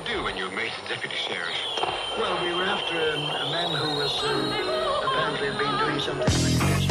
do when you made the deputy sheriff? Well, we were after a man who was apparently had been doing something.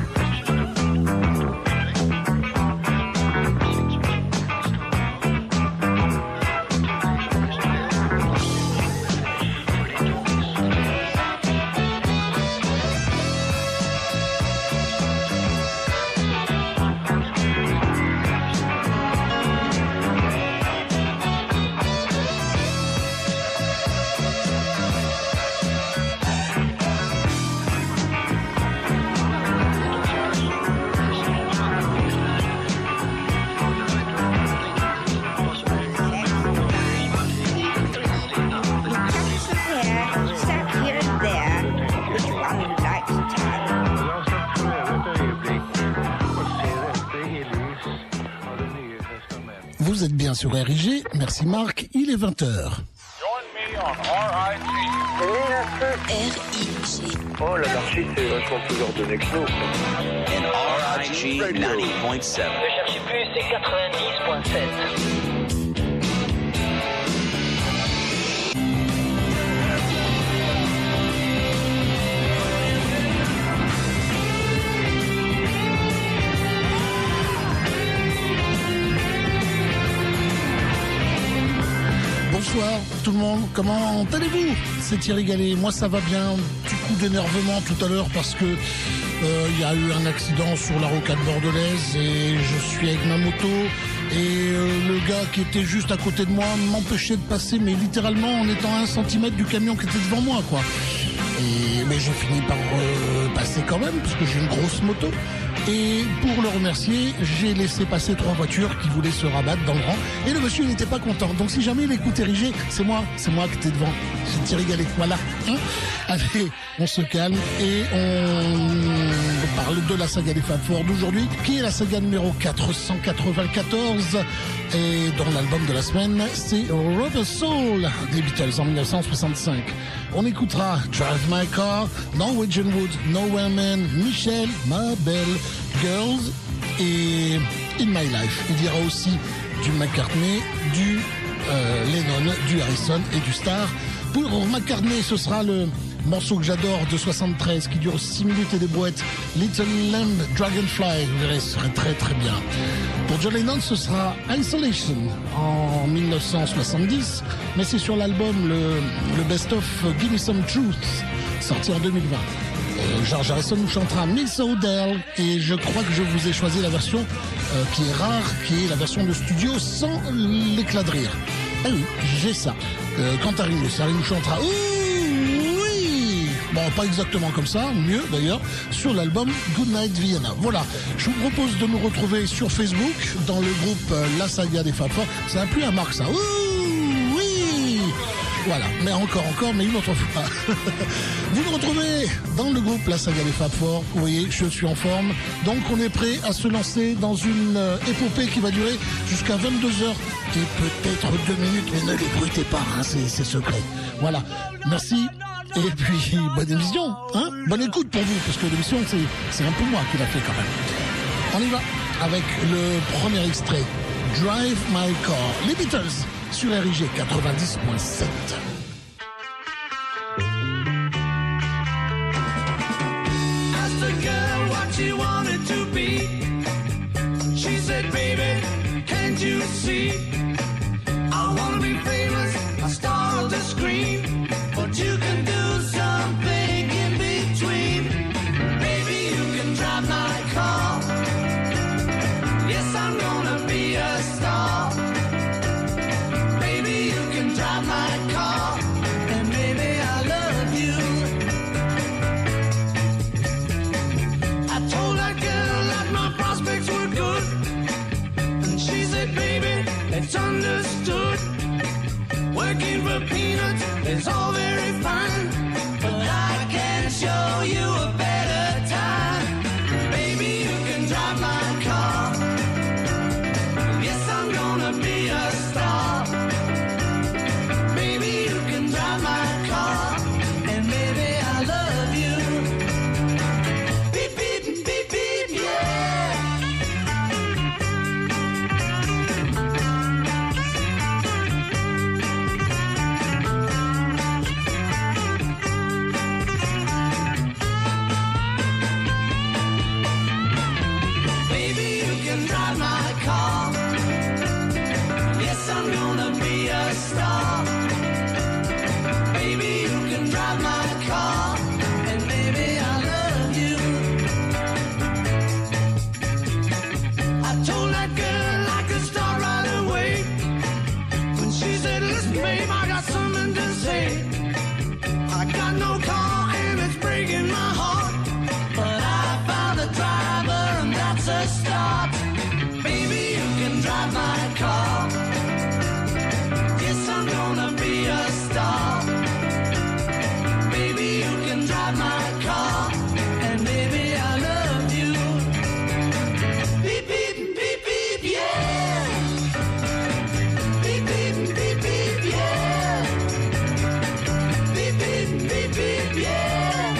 Vous êtes bien sur RIG, merci Marc, il est 20h. RIG. Oh, l'anarchie, c'est vachement plus ordonné que nous. RIG 90.7. Ne cherchez plus, c'est 90.7. Bonsoir tout le monde, comment allez-vous? C'est Thierry Gallet, moi ça va bien, petit coup d'énervement tout à l'heure parce que y a eu un accident sur la rocade bordelaise et je suis avec ma moto et le gars qui était juste à côté de moi m'empêchait de passer, mais littéralement en étant à 1 centimètre du camion qui était devant moi quoi. Mais j'ai fini par passer quand même parce que j'ai une grosse moto. Et pour le remercier, j'ai laissé passer 3 voitures qui voulaient se rabattre dans le rang. Et le monsieur, il n'était pas content. Donc si jamais il écoute RIG, c'est moi qui étais devant. C'est Thierry Gallet. Voilà. Allez, on se calme et on parle de la saga des Fab Four d'aujourd'hui, qui est la saga numéro 494. Et dans l'album de la semaine, c'est Rubber Soul des Beatles en 1965. On écoutera Drive My Car, Norwegian Wood, Nowhere Man, Michelle, Ma Belle, Girls et In My Life. Il y aura aussi du McCartney, du Lennon, du Harrison et du Starr. Pour McCartney, ce sera le morceau que j'adore de 73 qui dure 6 minutes et des brouettes, Little Lamb Dragonfly. Vous verrez, ce serait très très bien. Pour John Lennon, ce sera Isolation en 1970, mais c'est sur l'album le best-of Give Me Some Truth, sorti en 2020. George Harrison nous chantera Miss O'Dell et je crois que je vous ai choisi la version qui est rare, qui est la version de studio sans l'éclat de rire. Ah oui, j'ai ça. Quant à Ringo, ça nous chantera oui. Bon, pas exactement comme ça, mieux d'ailleurs, sur l'album Goodnight Vienna. Voilà, je vous propose de nous retrouver sur Facebook, dans le groupe La Saga des Fab Four. Ça n'a plus à Marc ça. Oui. Voilà, mais encore, mais une autre fois. Vous nous retrouvez dans le groupe La Saga des Fab Four. Vous voyez, je suis en forme. Donc on est prêt à se lancer dans une épopée qui va durer jusqu'à 22h et peut-être 2 minutes, mais ne l'écoutez pas, hein, c'est secret. Voilà, merci. Et puis, bonne émission, hein. Bonne écoute pour vous, parce que l'émission, c'est un peu moi qui l'a fait quand même. On y va avec le premier extrait, Drive My Car, les Beatles, sur RIG 90.7. Asked the girl what she wanted to be. She said, baby, can't you see? I wanna be famous, a star of the screen, but you can do something in between. Baby, you can drive my car. Yes, I'm gonna be a star. Baby, you can drive my car, and baby, I love you. I told that girl that my prospects were good, and she said, baby, it's understood. Working for peanuts is all very fine, but I can show you a better time. Baby, you can drive my car. Yes, I'm gonna be a star. Baby, you can drive my car, and baby, I love you. Beep, beep, beep, beep, yeah. drive my car. Yes, I'm gonna be a star. Baby, you can drive my car. And baby, I love you. I told that girl I could start right away. When she said, listen, babe, I got something to say. I got no car and it's breaking my heart. But I found a driver and that's a start. Baby, you can drive my car. Yes, I'm gonna be a star. Baby, you can drive my car. And baby, I love you. Beep, beep, beep, beep, yeah. Beep, beep, beep, beep, yeah. Beep, beep, beep, beep, yeah.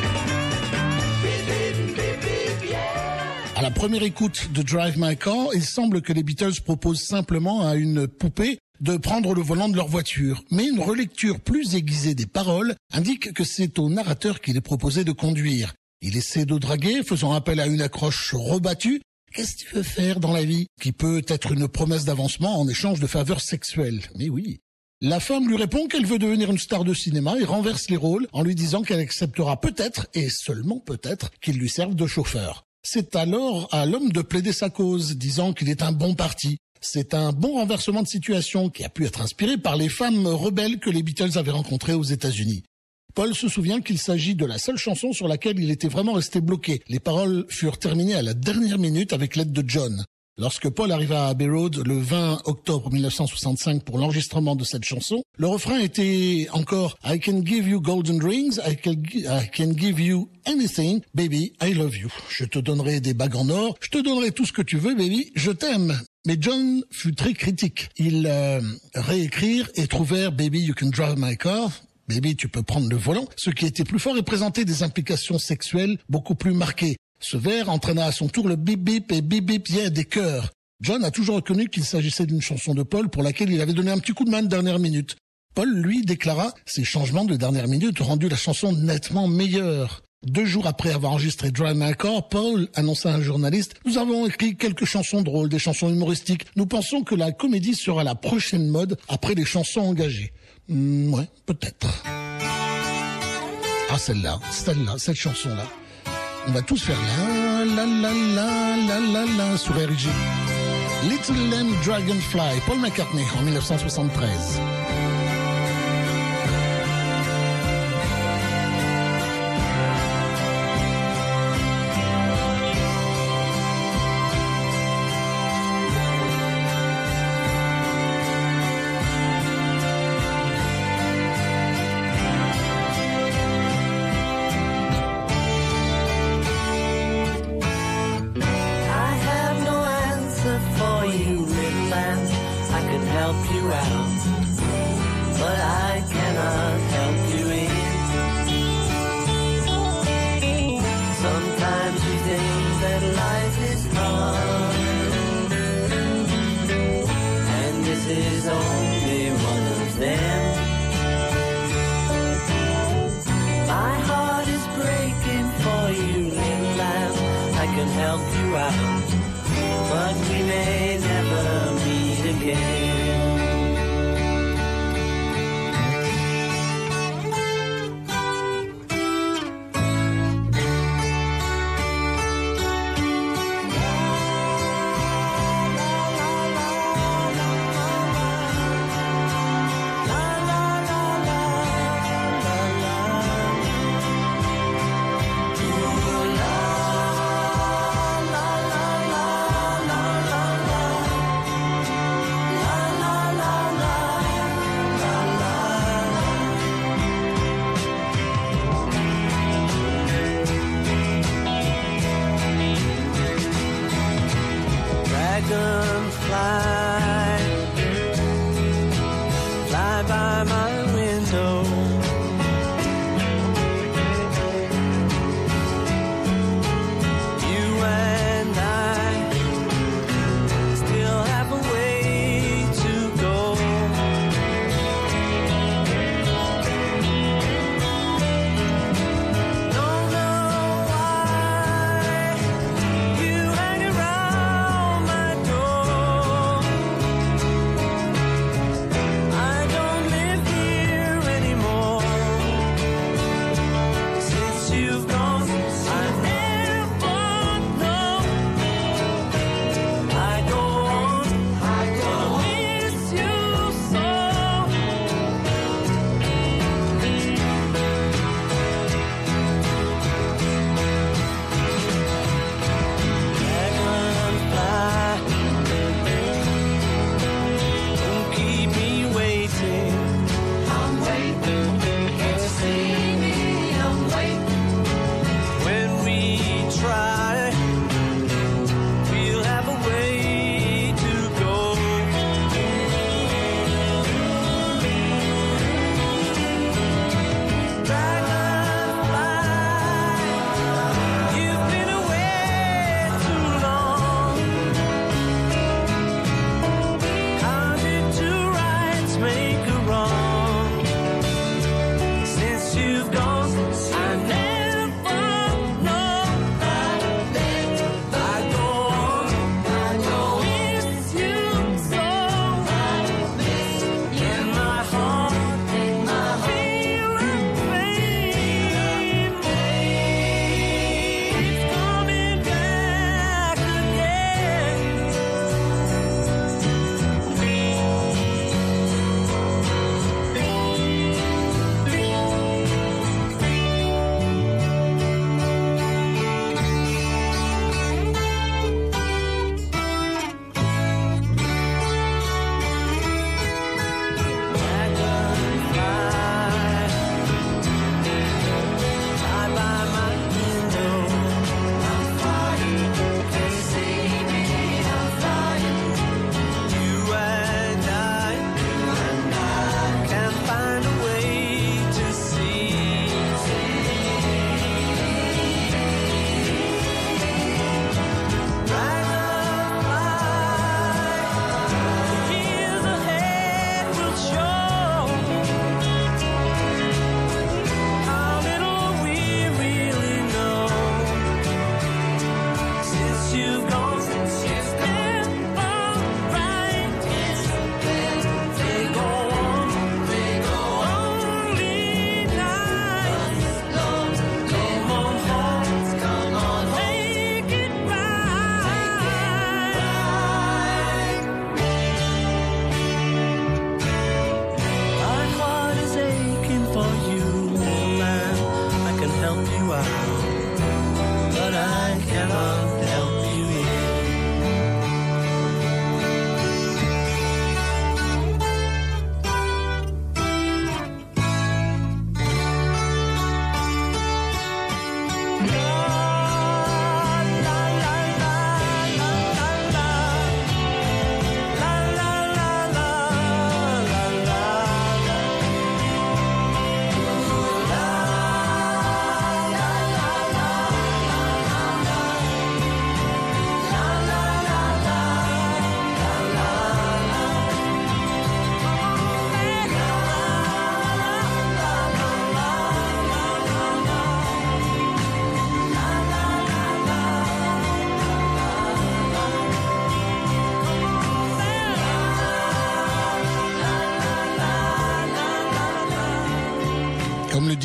Beep, beep, beep, beep, yeah. À la première écoute de Drive My Car, il semble que les Beatles proposent simplement à une poupée de prendre le volant de leur voiture. Mais une relecture plus aiguisée des paroles indique que c'est au narrateur qu'il est proposé de conduire. Il essaie de draguer, faisant appel à une accroche rebattue. Qu'est-ce que tu veux faire dans la vie? Qui peut être une promesse d'avancement en échange de faveurs sexuelles. Mais oui. La femme lui répond qu'elle veut devenir une star de cinéma et renverse les rôles en lui disant qu'elle acceptera peut-être, et seulement peut-être, qu'il lui serve de chauffeur. C'est alors à l'homme de plaider sa cause, disant qu'il est un bon parti. C'est un bon renversement de situation qui a pu être inspiré par les femmes rebelles que les Beatles avaient rencontrées aux États-Unis. Paul se souvient qu'il s'agit de la seule chanson sur laquelle il était vraiment resté bloqué. Les paroles furent terminées à la dernière minute avec l'aide de John. Lorsque Paul arriva à Abbey Road le 20 octobre 1965 pour l'enregistrement de cette chanson, le refrain était encore « I can give you golden rings, I can give you anything, baby, I love you ». Je te donnerai des bagues en or, je te donnerai tout ce que tu veux, baby, je t'aime. Mais John fut très critique. Ils réécrirent et trouvèrent « Baby, you can drive my car ». Baby, tu peux prendre le volant. Ce qui était plus fort et présentait des implications sexuelles beaucoup plus marquées. Ce vers entraîna à son tour le bip bip et bip bip yeah des chœurs. John a toujours reconnu qu'il s'agissait d'une chanson de Paul pour laquelle il avait donné un petit coup de main de dernière minute. Paul, lui, déclara « Ces changements de dernière minute ont rendu la chanson nettement meilleure ». 2 jours après avoir enregistré Drive My Car, Paul annonça à un journaliste « Nous avons écrit quelques chansons drôles, des chansons humoristiques. Nous pensons que la comédie sera la prochaine mode après les chansons engagées. » Ouais, peut-être. Ah, celle-là, cette chanson-là. On va tous faire la la la la la la la sur RG. Little Lamb Dragonfly, Paul McCartney en 1973.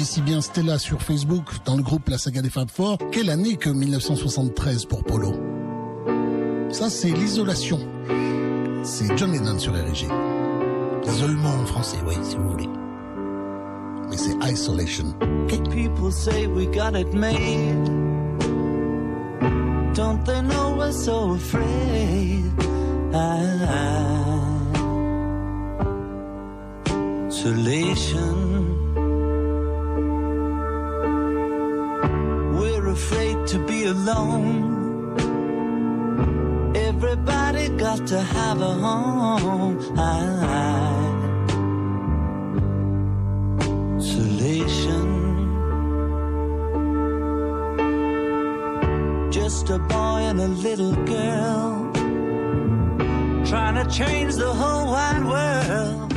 dit si bien Stella sur Facebook, dans le groupe La Saga des Fab Four, quelle année que 1973 pour Polo. Ça, c'est l'isolation. C'est John Lennon sur RG. L'isolement en français, oui, si vous voulez. Mais c'est Isolation. Okay. People say we got it made. Don't they know we're so afraid? Isolation. We're afraid to be alone. Everybody got to have a home. Isolation. Just a boy and a little girl trying to change the whole wide world.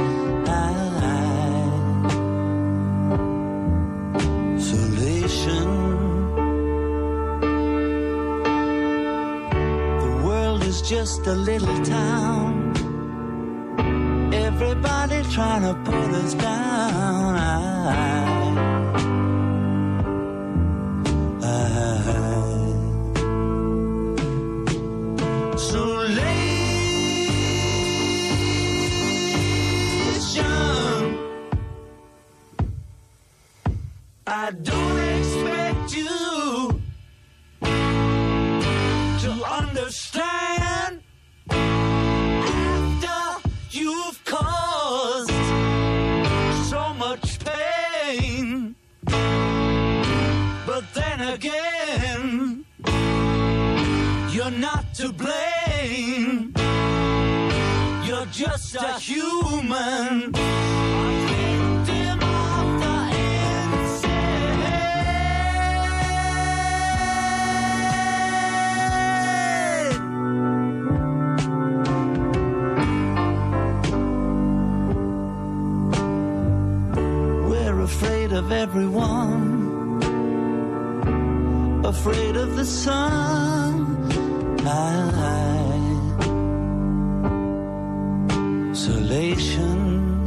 Isolation. The world is just a little town. Everybody trying to put us down. I don't expect you to understand after you've caused so much pain. But then again, you're not to blame. You're just a human. Afraid of everyone, afraid of the sun. Isolation.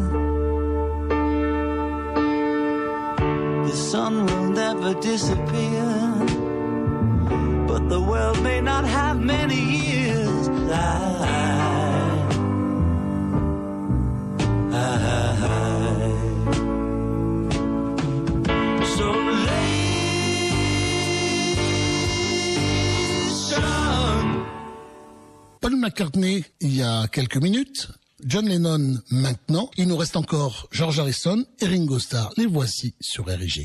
The sun will never disappear, but the world may not have many years. Paul McCartney, il y a quelques minutes. John Lennon, maintenant. Il nous reste encore George Harrison et Ringo Starr. Les voici sur RG.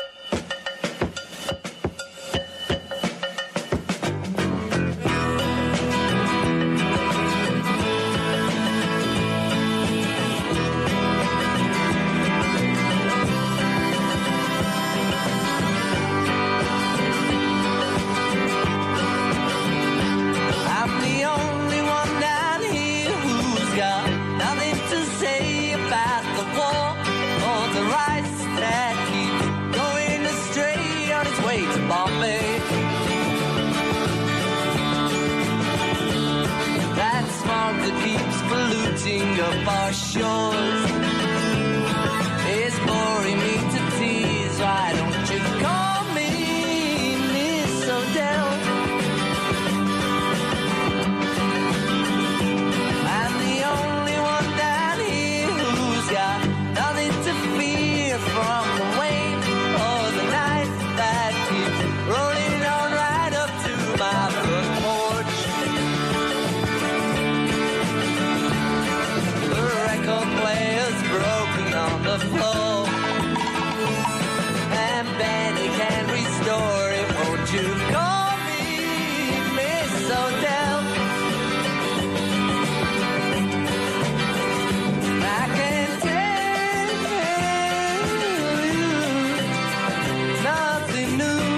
Up our shores is boring me to tease. Why don't you call me Miss Odell? I'm the only one down here who's got nothing to fear from the wind or the night that keeps rolling on right up to my front porch. Players broken on the floor, and Benny can restore it. Won't you call me Miss Odell? I can tell you nothing new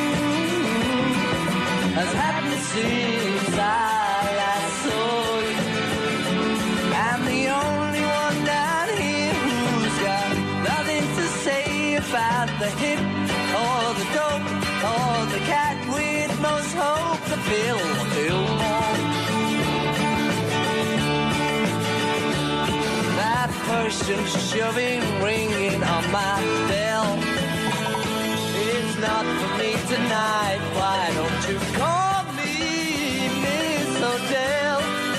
has happened since I last saw you. I'm the only one down here who's got nothing to say about the hip or the dope or the cat with most hope to fill more. That Persian shoving ringing on my bell. not for me tonight. Why don't you call me Miss Odell?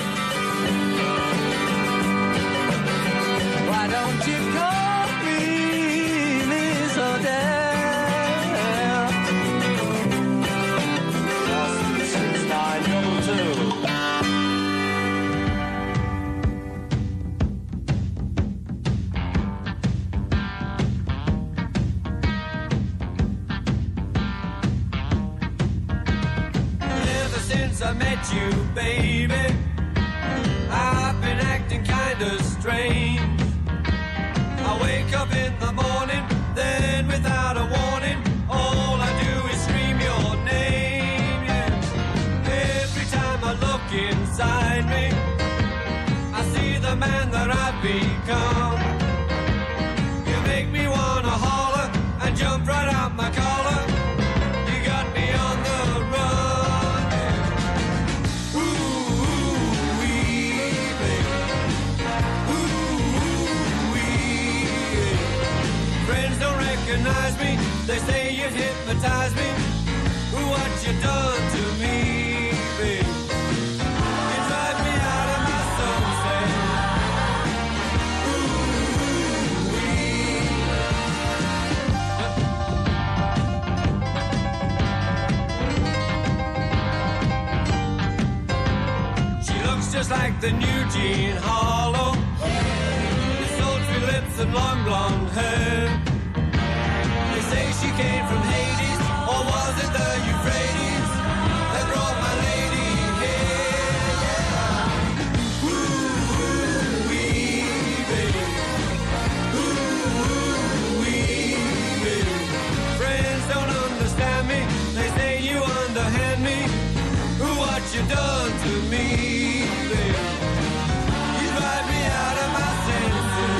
Why don't you call me Miss Odell? Since 922. Since I met you, baby, I've been acting kinda strange. I wake up in the morning, then without a warning, all I do is scream your name, yeah. Every time I look inside me, I see the man that I've become. You make me wanna holler and jump right out my collar. You got me on the run. Recognize me, they say you've hypnotized me. What you done to me, babe? You drive me out of my sunset. She looks just like the new Jean Harlow, with sultry lips and long blonde hair. They say she came from Hades, or was it the Euphrates that brought my lady here? Yeah. Ooh-wee, baby. Ooh-wee, baby. Friends don't understand me, they say you underhand me. What you done to me, baby? You drive me out of my senses.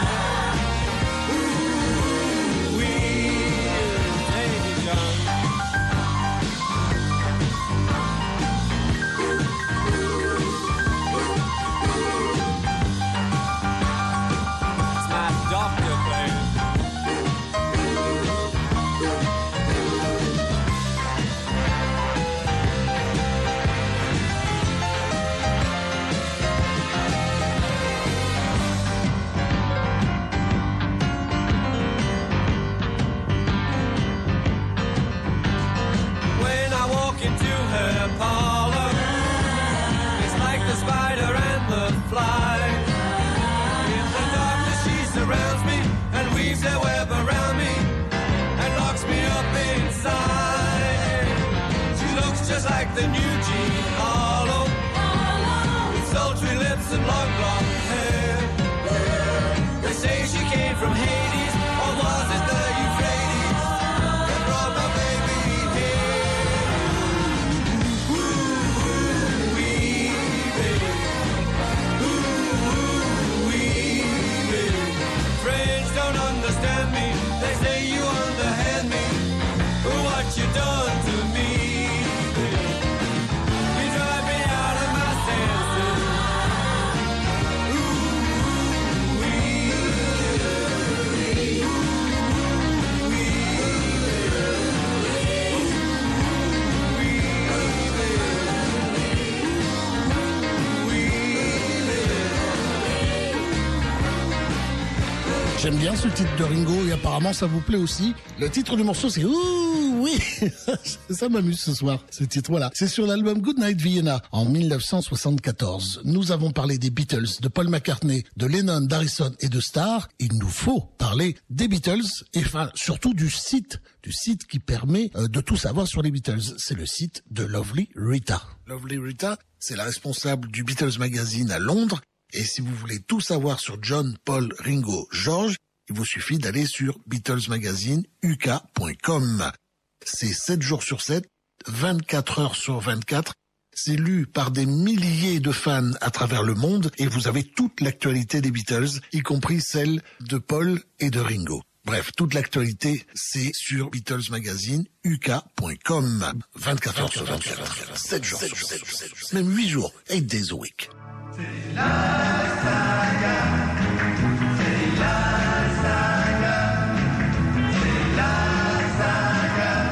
Their web around me and locks me up inside. She looks just like the new Jean Harlow, with sultry lips and long blonde hair. They say she came from Hades, or was it the Euphrates that brought my baby here? Ooh-wee, baby. Ooh-wee, baby. Friends don't understand me, they say you underhand me. What you done to me, baby? You drive me out of my senses. J'aime bien ce titre de Ringo et apparemment ça vous plaît aussi. Le titre du morceau c'est Ouh oui, ça m'amuse ce soir, ce titre, voilà. C'est sur l'album Goodnight Vienna en 1974. Nous avons parlé des Beatles, de Paul McCartney, de Lennon, d'Harrison et de Starr. Il nous faut parler des Beatles et enfin surtout du site qui permet de tout savoir sur les Beatles. C'est le site de Lovely Rita. Lovely Rita, c'est la responsable du Beatles Magazine à Londres. Et si vous voulez tout savoir sur John, Paul, Ringo, George, il vous suffit d'aller sur BeatlesMagazine.uk.com. C'est 7 jours sur 7, 24 heures sur 24. C'est lu par des milliers de fans à travers le monde et vous avez toute l'actualité des Beatles, y compris celle de Paul et de Ringo. Bref, toute l'actualité, c'est sur BeatlesMagazine.uk.com. 24 heures sur 24, 7 jours sur 7, même 8 jours, 8 days a week. C'est la saga, c'est la saga, c'est la saga.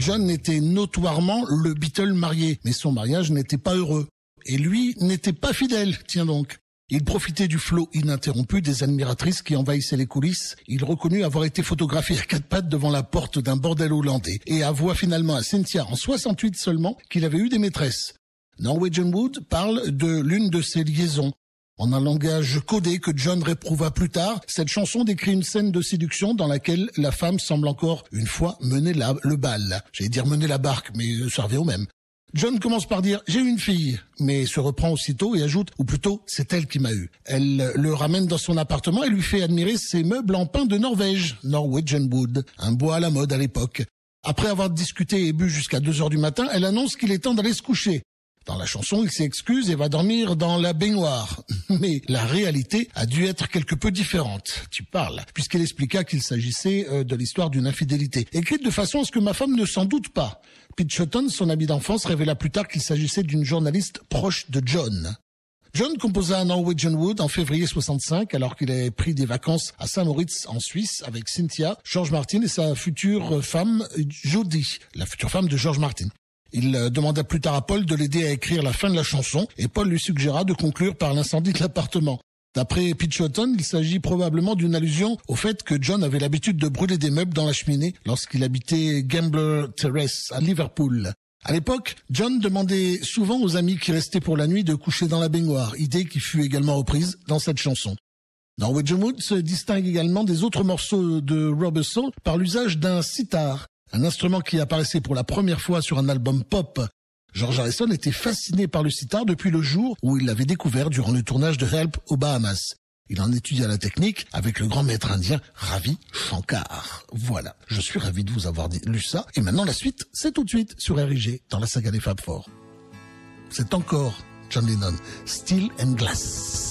John était notoirement le Beatle marié, mais son mariage n'était pas heureux. Et lui n'était pas fidèle, tiens donc. Il profitait du flot ininterrompu des admiratrices qui envahissaient les coulisses. Il reconnut avoir été photographié à quatre pattes devant la porte d'un bordel hollandais et avoua finalement à Cynthia en 68 seulement qu'il avait eu des maîtresses. Norwegian Wood parle de l'une de ses liaisons. En un langage codé que John réprouva plus tard, cette chanson décrit une scène de séduction dans laquelle la femme semble encore une fois mener le bal. J'allais dire mener la barque, mais ça revient au même. John commence par dire « j'ai une fille », mais se reprend aussitôt et ajoute « ou plutôt, c'est elle qui m'a eu ». Elle le ramène dans son appartement et lui fait admirer ses meubles en pin de Norvège, Norwegian Wood, un bois à la mode à l'époque. Après avoir discuté et bu jusqu'à 2h du matin, elle annonce qu'il est temps d'aller se coucher. Dans la chanson, il s'excuse et va dormir dans la baignoire. Mais la réalité a dû être quelque peu différente. Tu parles, puisqu'elle expliqua qu'il s'agissait de l'histoire d'une infidélité, écrite de façon à ce que ma femme ne s'en doute pas. Pete Shotton, son ami d'enfance, révéla plus tard qu'il s'agissait d'une journaliste proche de John. John composa Norwegian Wood en février 65, alors qu'il avait pris des vacances à Saint-Moritz en Suisse avec Cynthia, George Martin et sa future femme Jodie, la future femme de George Martin. Il demanda plus tard à Paul de l'aider à écrire la fin de la chanson et Paul lui suggéra de conclure par l'incendie de l'appartement. D'après Pete Shotton, il s'agit probablement d'une allusion au fait que John avait l'habitude de brûler des meubles dans la cheminée lorsqu'il habitait Gambler Terrace à Liverpool. À l'époque, John demandait souvent aux amis qui restaient pour la nuit de coucher dans la baignoire, idée qui fut également reprise dans cette chanson. Norwegian Wood se distingue également des autres morceaux de Rubber Soul par l'usage d'un sitar, un instrument qui apparaissait pour la première fois sur un album pop. George Harrison était fasciné par le sitar depuis le jour où il l'avait découvert durant le tournage de Help aux Bahamas. Il en étudia la technique avec le grand maître indien Ravi Shankar. Voilà, je suis ravi de vous avoir lu ça. Et maintenant la suite, c'est tout de suite sur RIG dans la saga des Fab Four. C'est encore John Lennon, Steel and Glass.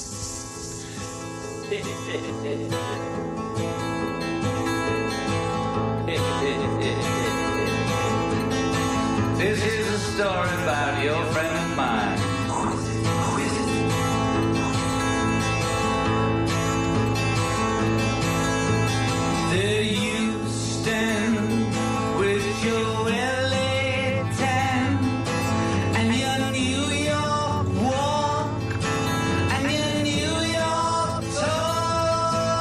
This is a story about your friend of mine. Who is it? There you stand with your LA tan and your New York walk and your New York talk.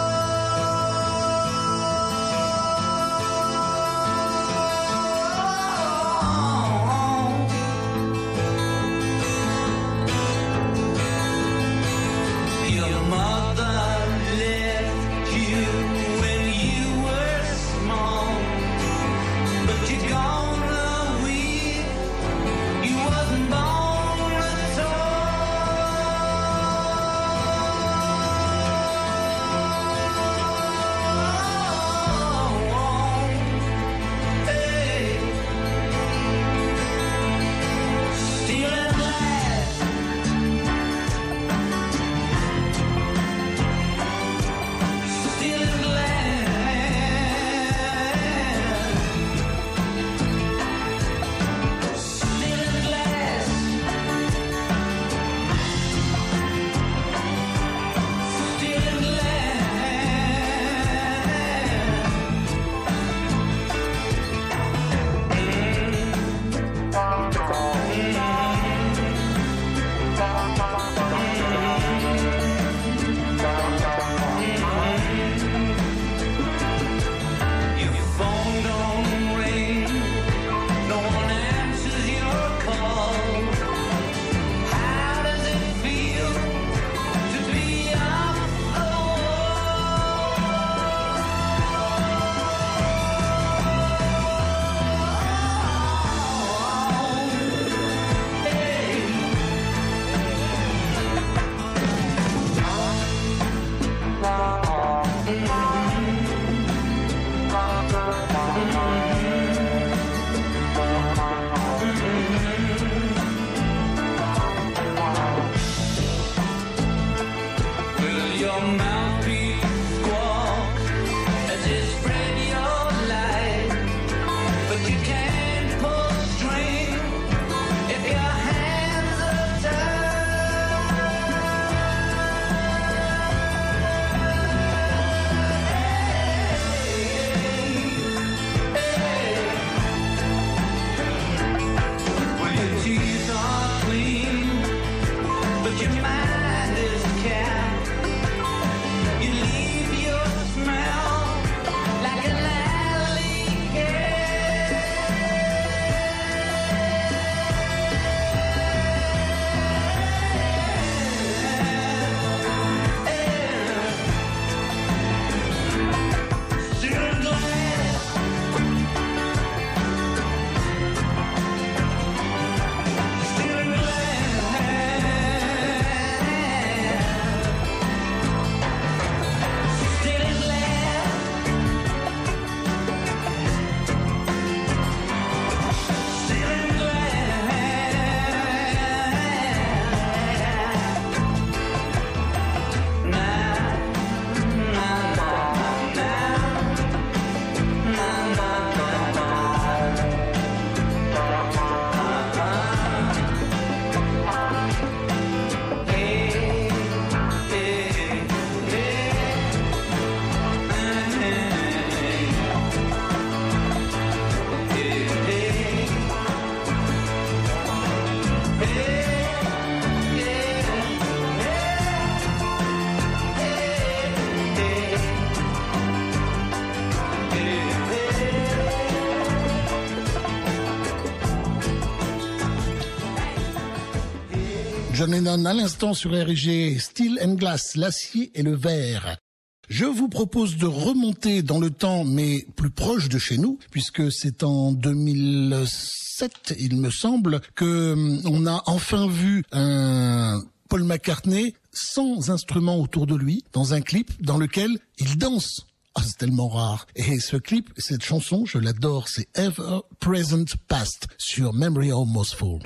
John Lennon à l'instant sur RG, Steel and Glass, l'acier et le verre. Je vous propose de remonter dans le temps, mais plus proche de chez nous, puisque c'est en 2007, il me semble, que on a enfin vu un Paul McCartney sans instrument autour de lui, dans un clip dans lequel il danse. Ah, c'est tellement rare. Et ce clip, cette chanson, je l'adore, c'est Ever Present Past sur Memory Almost Full.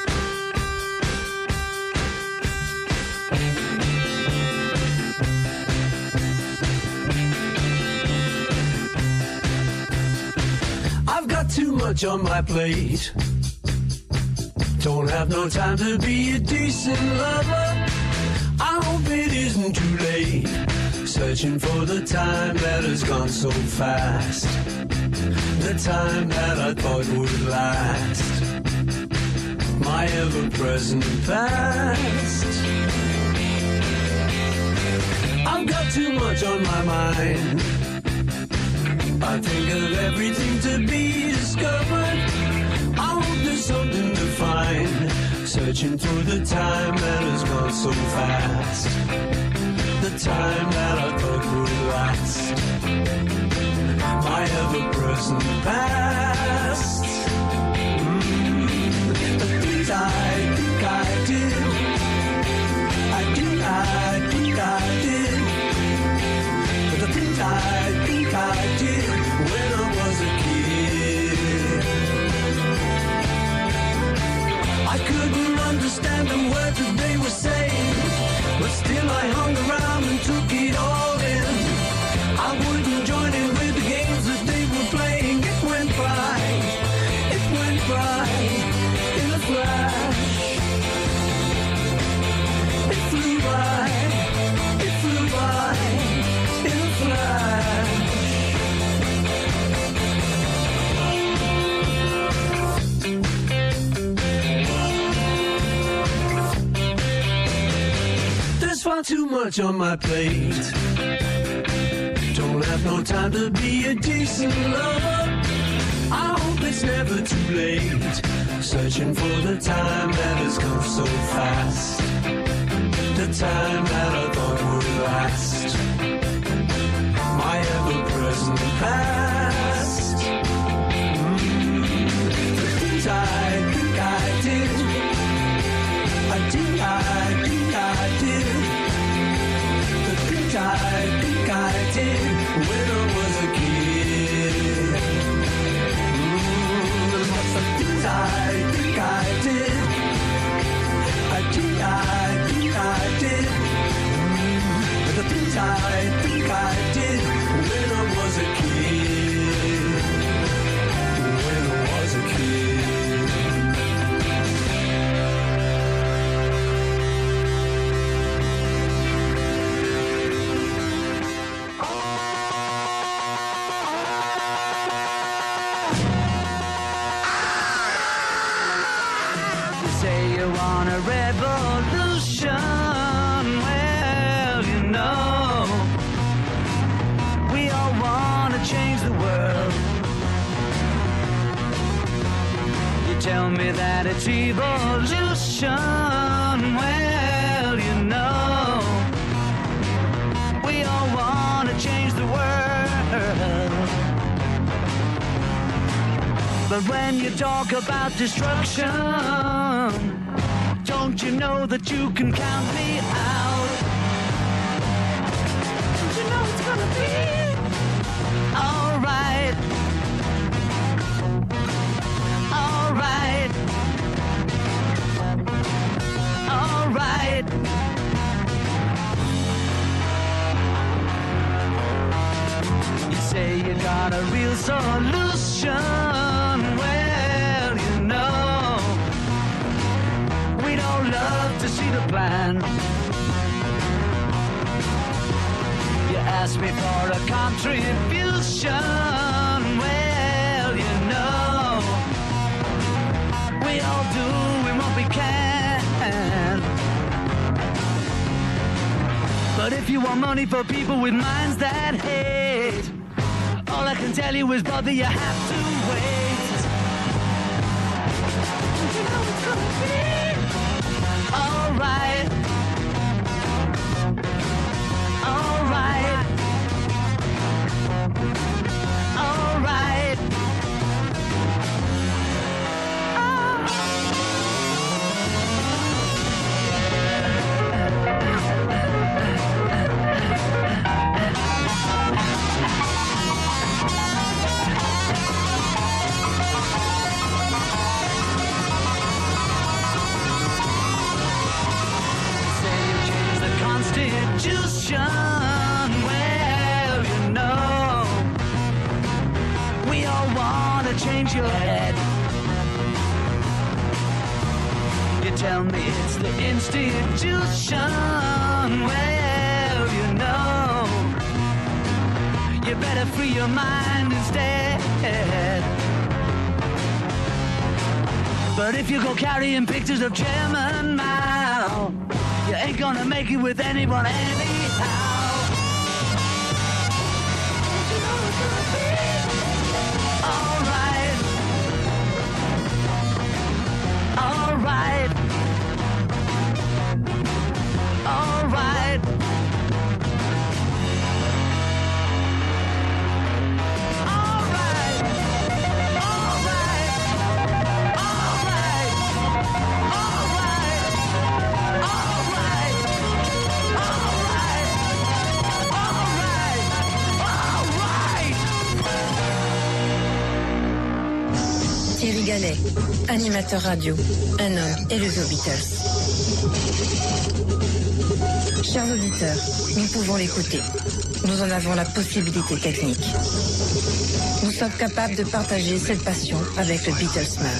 I've got too much on my plate. Don't have no time to be a decent lover. I hope it isn't too late. Searching for the time that has gone so fast. The time that I thought would last. My ever-present past. I've got too much on my mind. I think of everything to be discovered. I hope there's something to find. Searching through the time that has gone so fast. The time that I thought would last. My ever-present past. The things I think I did. I think I did. But the things I think I did when I was a kid. I couldn't understand the words that they were saying, but still I hung around and took it all in. I wouldn't join in with the games that they were playing. It went by in a flash. It flew by in a flash. There's far too much on my plate. Don't have no time to be a decent lover. I hope it's never too late. Searching for the time that has come so fast. The time that I thought would last. My ever-present past. The things I think I did. I think I did. The things I think I did when I was a kid. What's the things I think I did? I think I did. The things I think I did when I was a kid. When I was a kid. Say you want a revolution, well, you know, we all want to change the world. You tell me that it's evolution, well, you know, we all want to change the world. But when you talk about destruction, don't you know that you can count me out? Don't you know it's gonna be alright? Alright. Alright. You say you got a real solution. Well, you know, we don't love to see the plan. You ask me for a contribution. Well, you know, we all doing what we can. But if you want money for people with minds that hate, all I can tell you is, brother, you have to wait. You know it's gonna be alright. alright. Alright. Alright. Constitution, well, you know, we all want to change your head. You tell me it's the institution, well, you know, you better free your mind instead. But if you go carrying pictures of Chairman Mao, you ain't gonna make it with anyone anyhow. Alright. Alright. Alright. Thierry Gallet, animateur radio, un homme élevé aux Beatles. Chers auditeurs, nous pouvons l'écouter. Nous en avons la possibilité technique. Nous sommes capables de partager cette passion avec le Beatlesman.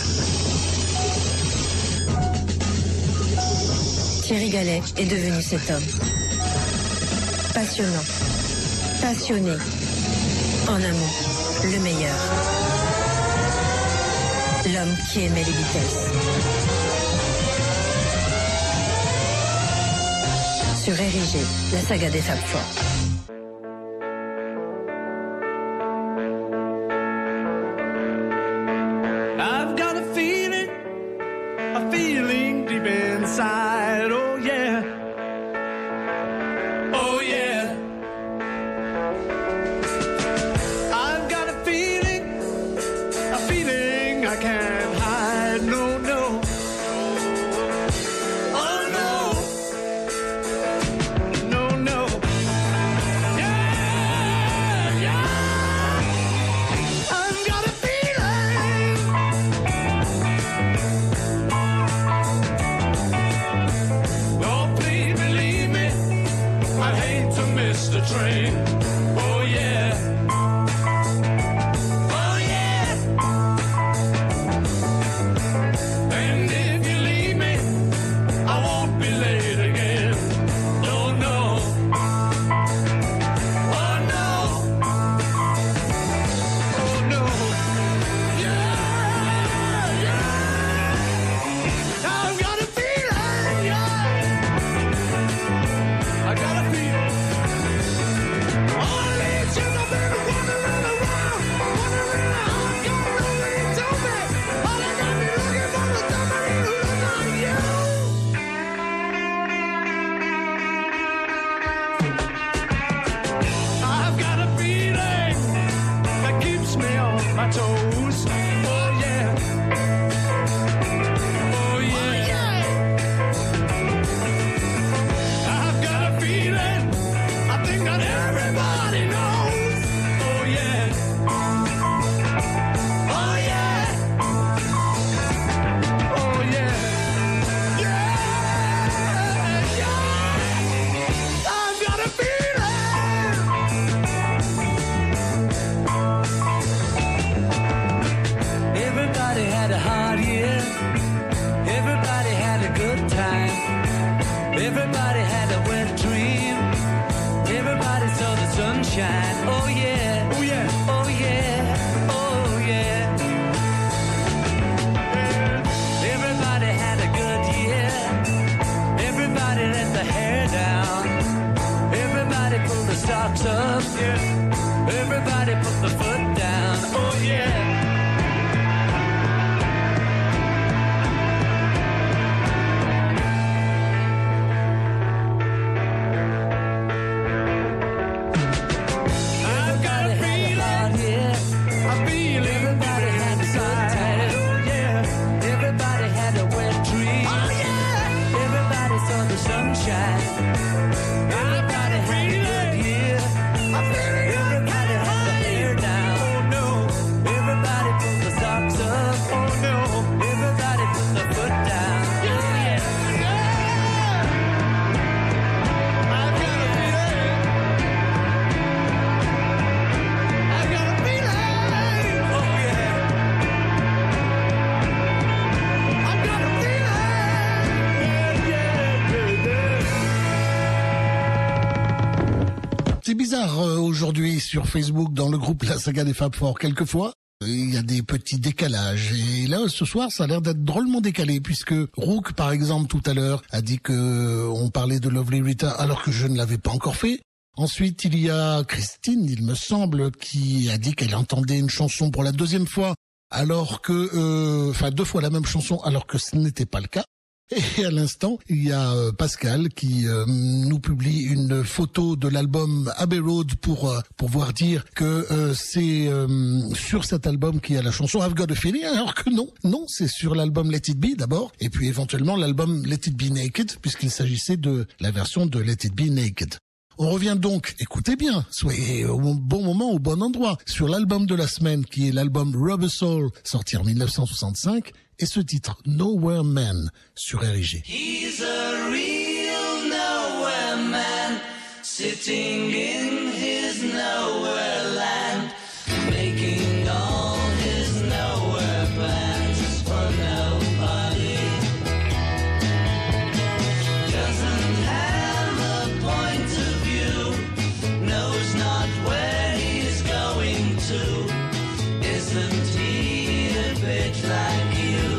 Thierry Gallet est devenu cet homme. Passionnant, passionné, en un mot, le meilleur. L'homme qui aimait les Beatles. Sur RIG, la saga des Fab Four. I've got a feeling deep inside, oh yeah, oh yeah. I've got a feeling I can't hide, no, no. Oh no, no, no. Yeah, yeah. I've got a feeling. Oh, please believe me, I'd hate to miss the train. Oh yeah. bizarre aujourd'hui sur Facebook dans le groupe La Saga des Fab Four. Quelquefois, il y a des petits décalages. Et là, ce soir, ça a l'air d'être drôlement décalé puisque Rook, par exemple, tout à l'heure, a dit que on parlait de Lovely Rita alors que je ne l'avais pas encore fait. Ensuite, il y a Christine, il me semble, qui a dit qu'elle entendait une chanson pour la deuxième fois alors que, deux fois la même chanson alors que ce n'était pas le cas. Et à l'instant, il y a Pascal qui nous publie une photo de l'album Abbey Road pour pouvoir dire que c'est sur cet album qu'il y a la chanson I've Got a Feeling, alors que non, c'est sur l'album Let It Be d'abord, et puis éventuellement l'album Let It Be Naked, puisqu'il s'agissait de la version de Let It Be Naked. On revient donc, écoutez bien, soyez au bon moment, au bon endroit, sur l'album de la semaine qui est l'album Rubber Soul, sorti en 1965, et ce titre, Nowhere Man, sur RIG. He's a real nowhere man, sitting in his nowhere land, making all his nowhere plans for nobody. Doesn't have a point of view, knows not where he's going to. Isn't he a bit like you?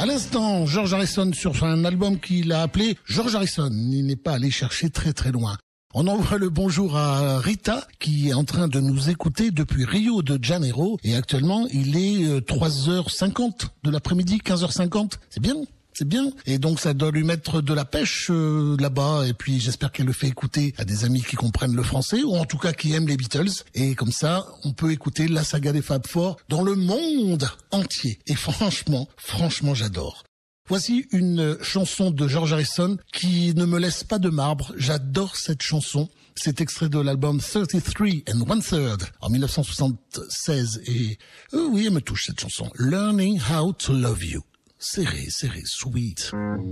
À l'instant, George Harrison sur un album qu'il a appelé George Harrison. Il n'est pas allé chercher très très loin. On envoie le bonjour à Rita qui est en train de nous écouter depuis Rio de Janeiro et actuellement il est 3h50 de l'après-midi, 15h50. C'est bien. C'est bien. Et donc ça doit lui mettre de la pêche là-bas. Et puis j'espère qu'elle le fait écouter à des amis qui comprennent le français ou en tout cas qui aiment les Beatles. Et comme ça, on peut écouter la saga des Fab Four dans le monde entier. Et franchement, j'adore. Voici une chanson de George Harrison qui ne me laisse pas de marbre. J'adore cette chanson. C'est extrait de l'album 33 and 1/3 en 1976. Et oui, elle me touche cette chanson. Learning How to Love You. Serré, sweet.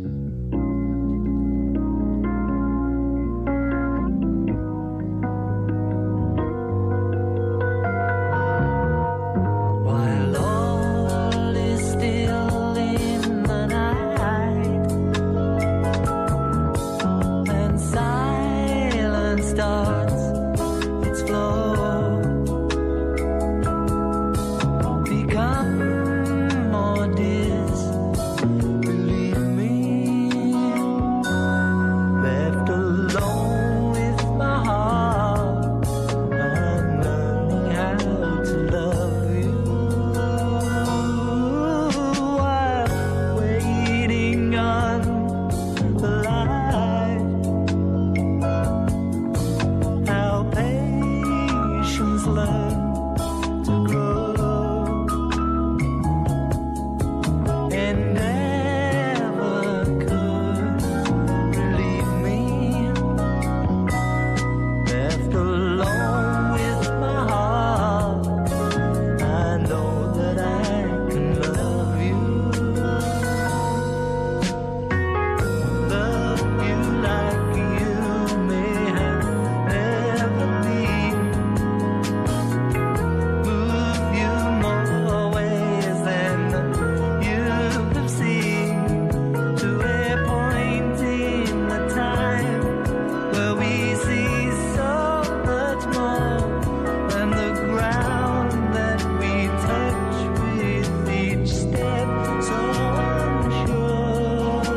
While all is still in the night and silence starts its flow, become more disbelieve me, left alone with my heart. I'm learning how to love you while waiting on the light. How patience learn to grow and never could relieve me, left alone with my heart. I know that I can love you like you may have never been, move you more ways than you have seen, to a point in the time where we see so much more than the ground that we touch with each step, so unsure.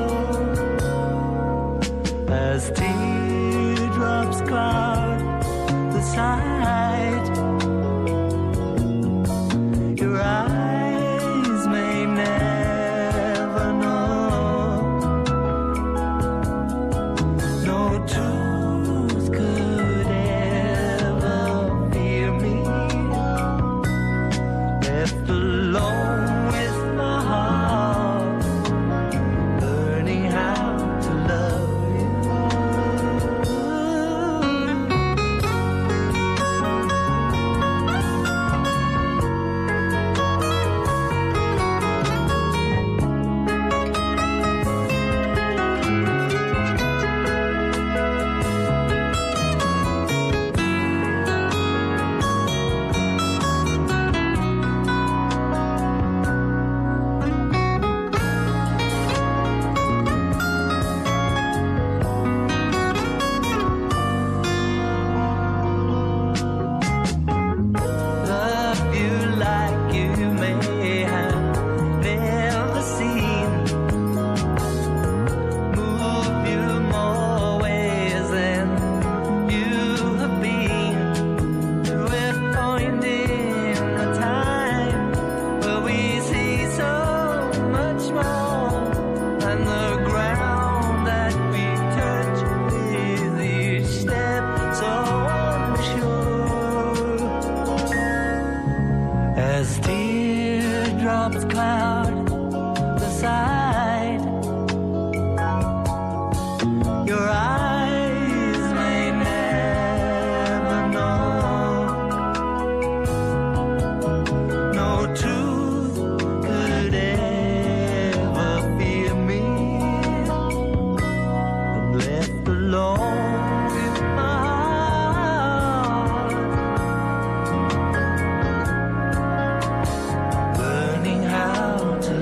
As teardrops cloud the sight, your eyes may never know. No truth could ever fear me, left alone with my heart, learning how to love you. Love you like you may have never seen, move you more ways than you have been, to a point in the time where we see so much more than the ground that we touch with each step, so unsure. As teardrops cloud the sight, your eyes may never know. No truth could ever fear me, left alone with my heart, learning how to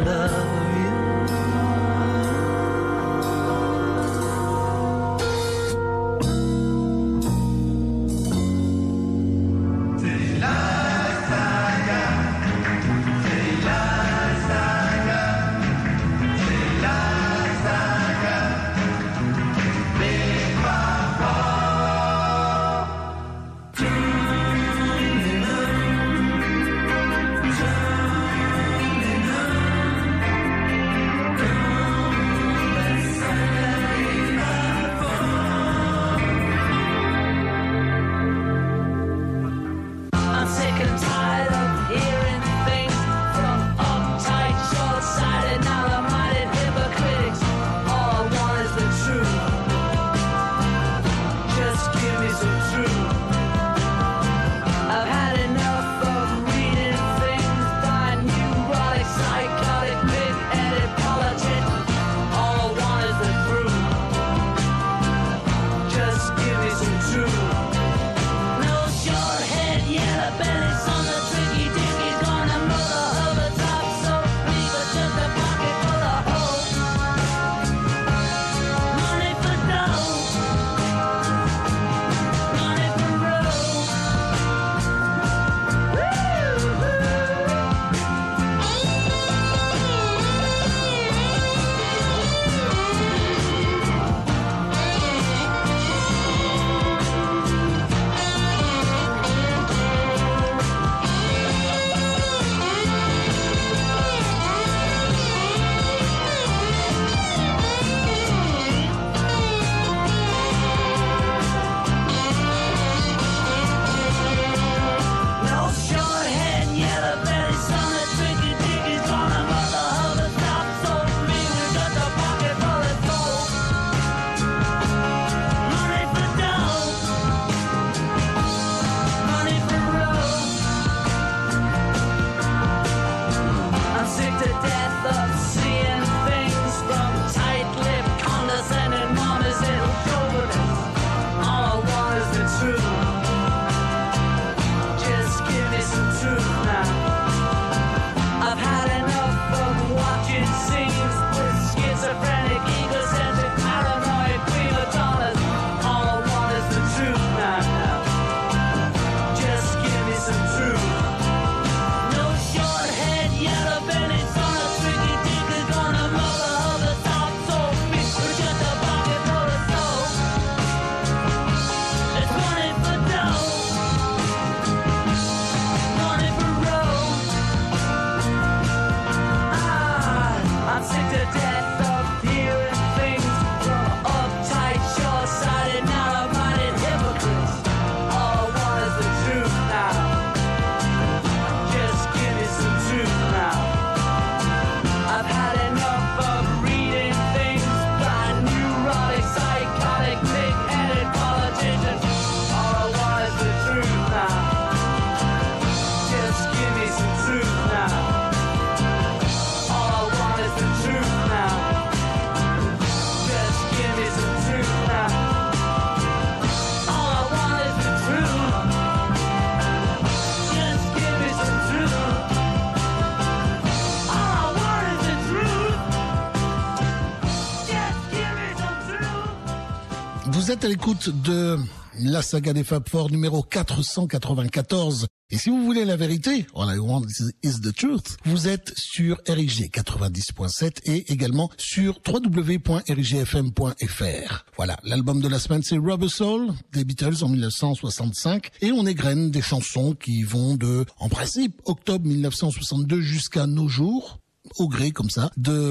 Vous êtes à l'écoute de la saga des Fab Four numéro 494. Et si vous voulez la vérité, all I want is the truth, vous êtes sur RIG 90.7 et également sur www.rigfm.fr. Voilà, l'album de la semaine c'est Rubber Soul des Beatles en 1965 et on égrène des chansons qui vont de, en principe, octobre 1962 jusqu'à nos jours, au gré comme ça,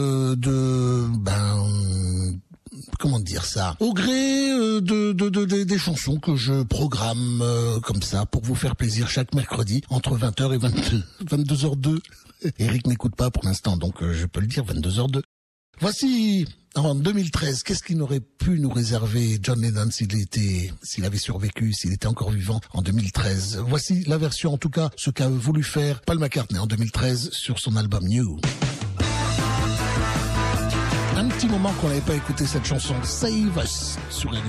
comment dire ça, au gré des chansons que je programme comme ça pour vous faire plaisir chaque mercredi entre 20h et 22h02. Eric n'écoute pas pour l'instant, donc je peux le dire, 22h02. Voici, en 2013, qu'est-ce qu'il n'aurait pu nous réserver John Lennon s'il avait survécu, s'il était encore vivant en 2013. Voici la version, en tout cas, ce qu'a voulu faire Paul McCartney en 2013 sur son album New. Un petit moment qu'on n'avait pas écouté cette chanson, Save Us, sur RIG.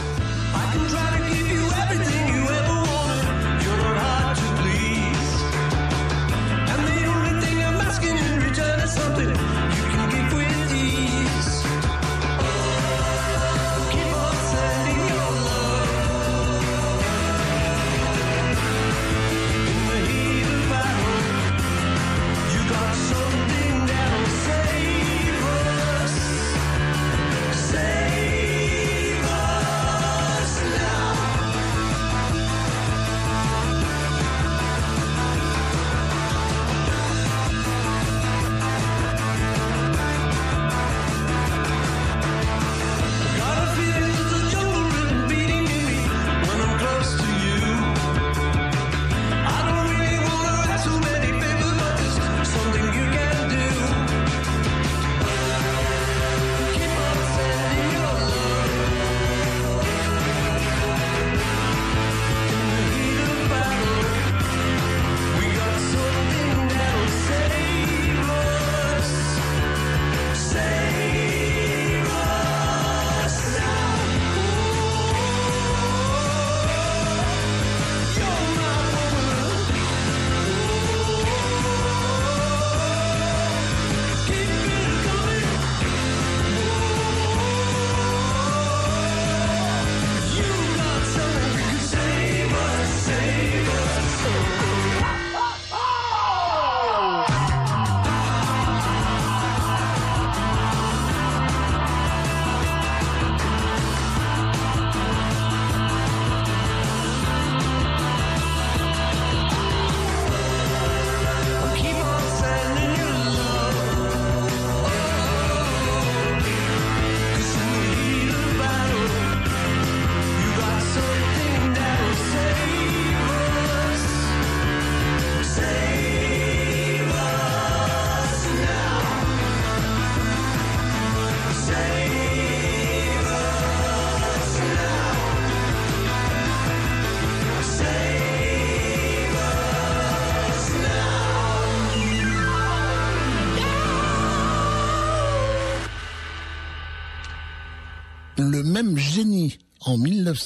Le même génie, en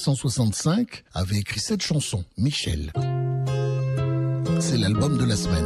1965, avait écrit cette chanson, Michel. C'est l'album de la semaine.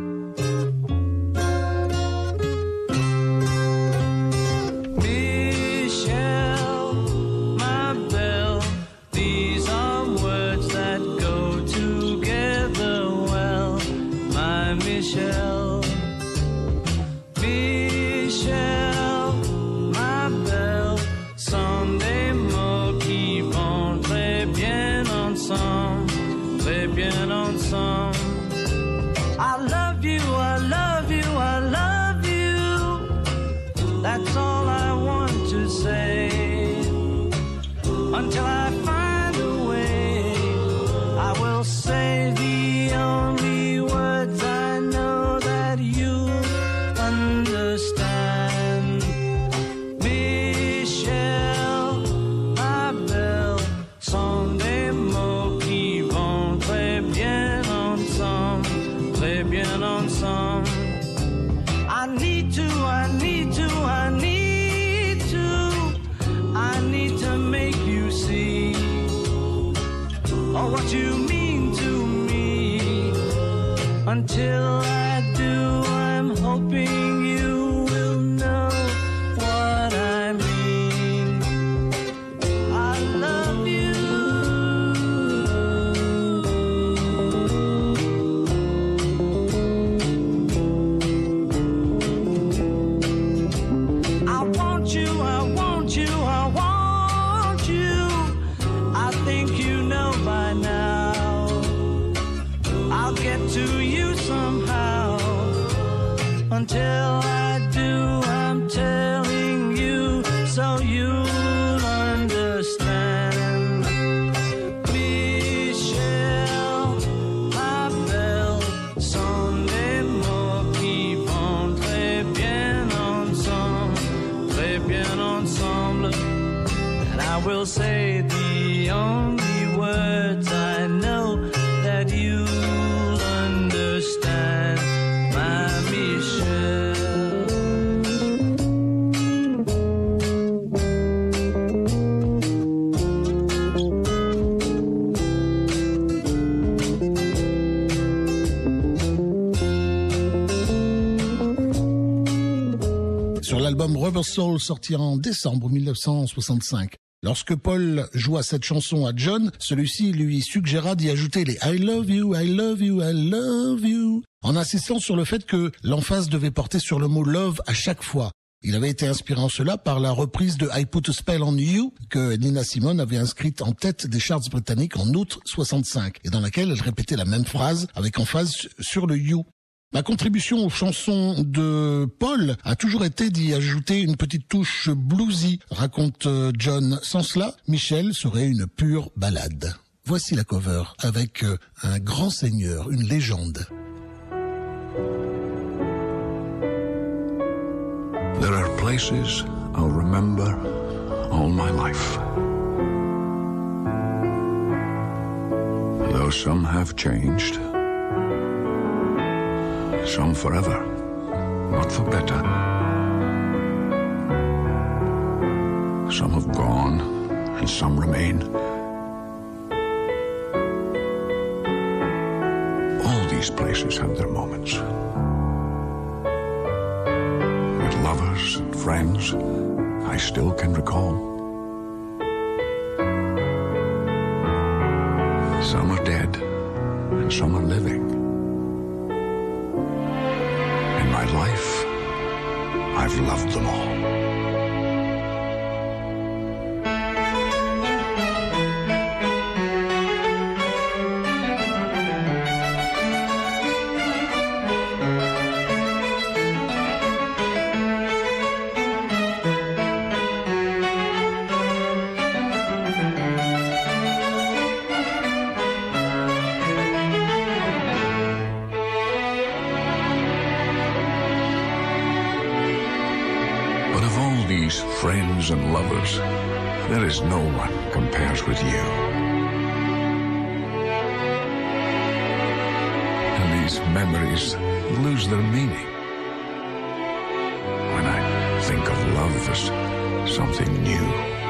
Until I do, I'm hoping you will know what I mean. I Until I do, I'm telling you so you'll understand. Michel, ma belle, sont des mots qui vont très bien ensemble. And I will say the only words I know that you'll understand, my Michel. Sur l'album Rubber Soul sorti en décembre 1965. Lorsque Paul joua cette chanson à John, celui-ci lui suggéra d'y ajouter les I love you, I love you, I love you, en insistant sur le fait que l'emphase devait porter sur le mot love à chaque fois. Il avait été inspiré en cela par la reprise de I Put a Spell on You que Nina Simone avait inscrite en tête des charts britanniques en août 65 et dans laquelle elle répétait la même phrase avec emphase sur le you. Ma contribution aux chansons de Paul a toujours été d'y ajouter une petite touche bluesy, raconte John. Sans cela, Michel serait une pure ballade. Voici la cover avec un grand seigneur, une légende. There are places I'll remember all my life. Though some have changed. Some forever, not for better. Some have gone, and some remain. All these places have their moments. With lovers and friends, I still can recall. Some are dead, and some are living. In my life, I've loved them all. Friends and lovers, there is no one compares with you. And these memories lose their meaning when I think of love as something new.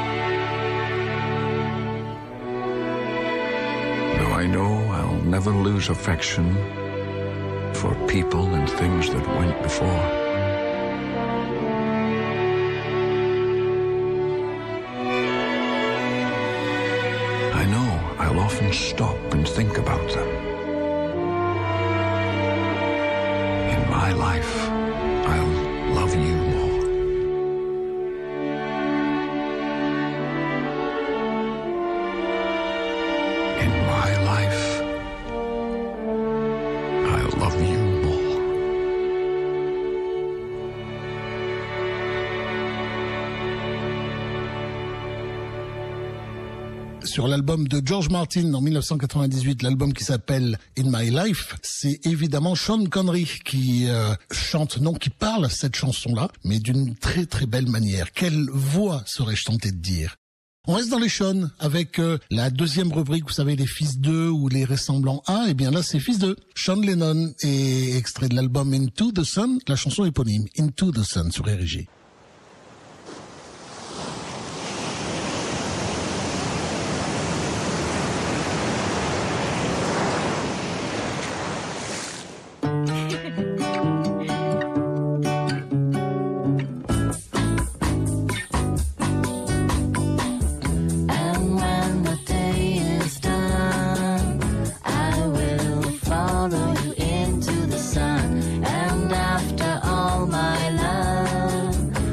Though I know I'll never lose affection for people and things that went before. I'll often stop and think about them. In my life, I'll love you more. In my life, I'll love you more. Sur l'album de George Martin en 1998, l'album qui s'appelle In My Life, c'est évidemment Sean Connery qui chante, non qui parle cette chanson-là, mais d'une très très belle manière. Quelle voix serais-je tenté de dire? On reste dans les Sean avec la deuxième rubrique, vous savez, les fils d'eux ou les ressemblants à. Et bien là, c'est fils d'eux. Sean Lennon est extrait de l'album Into the Sun, la chanson éponyme Into the Sun sur RG. Into the sun, and after all my love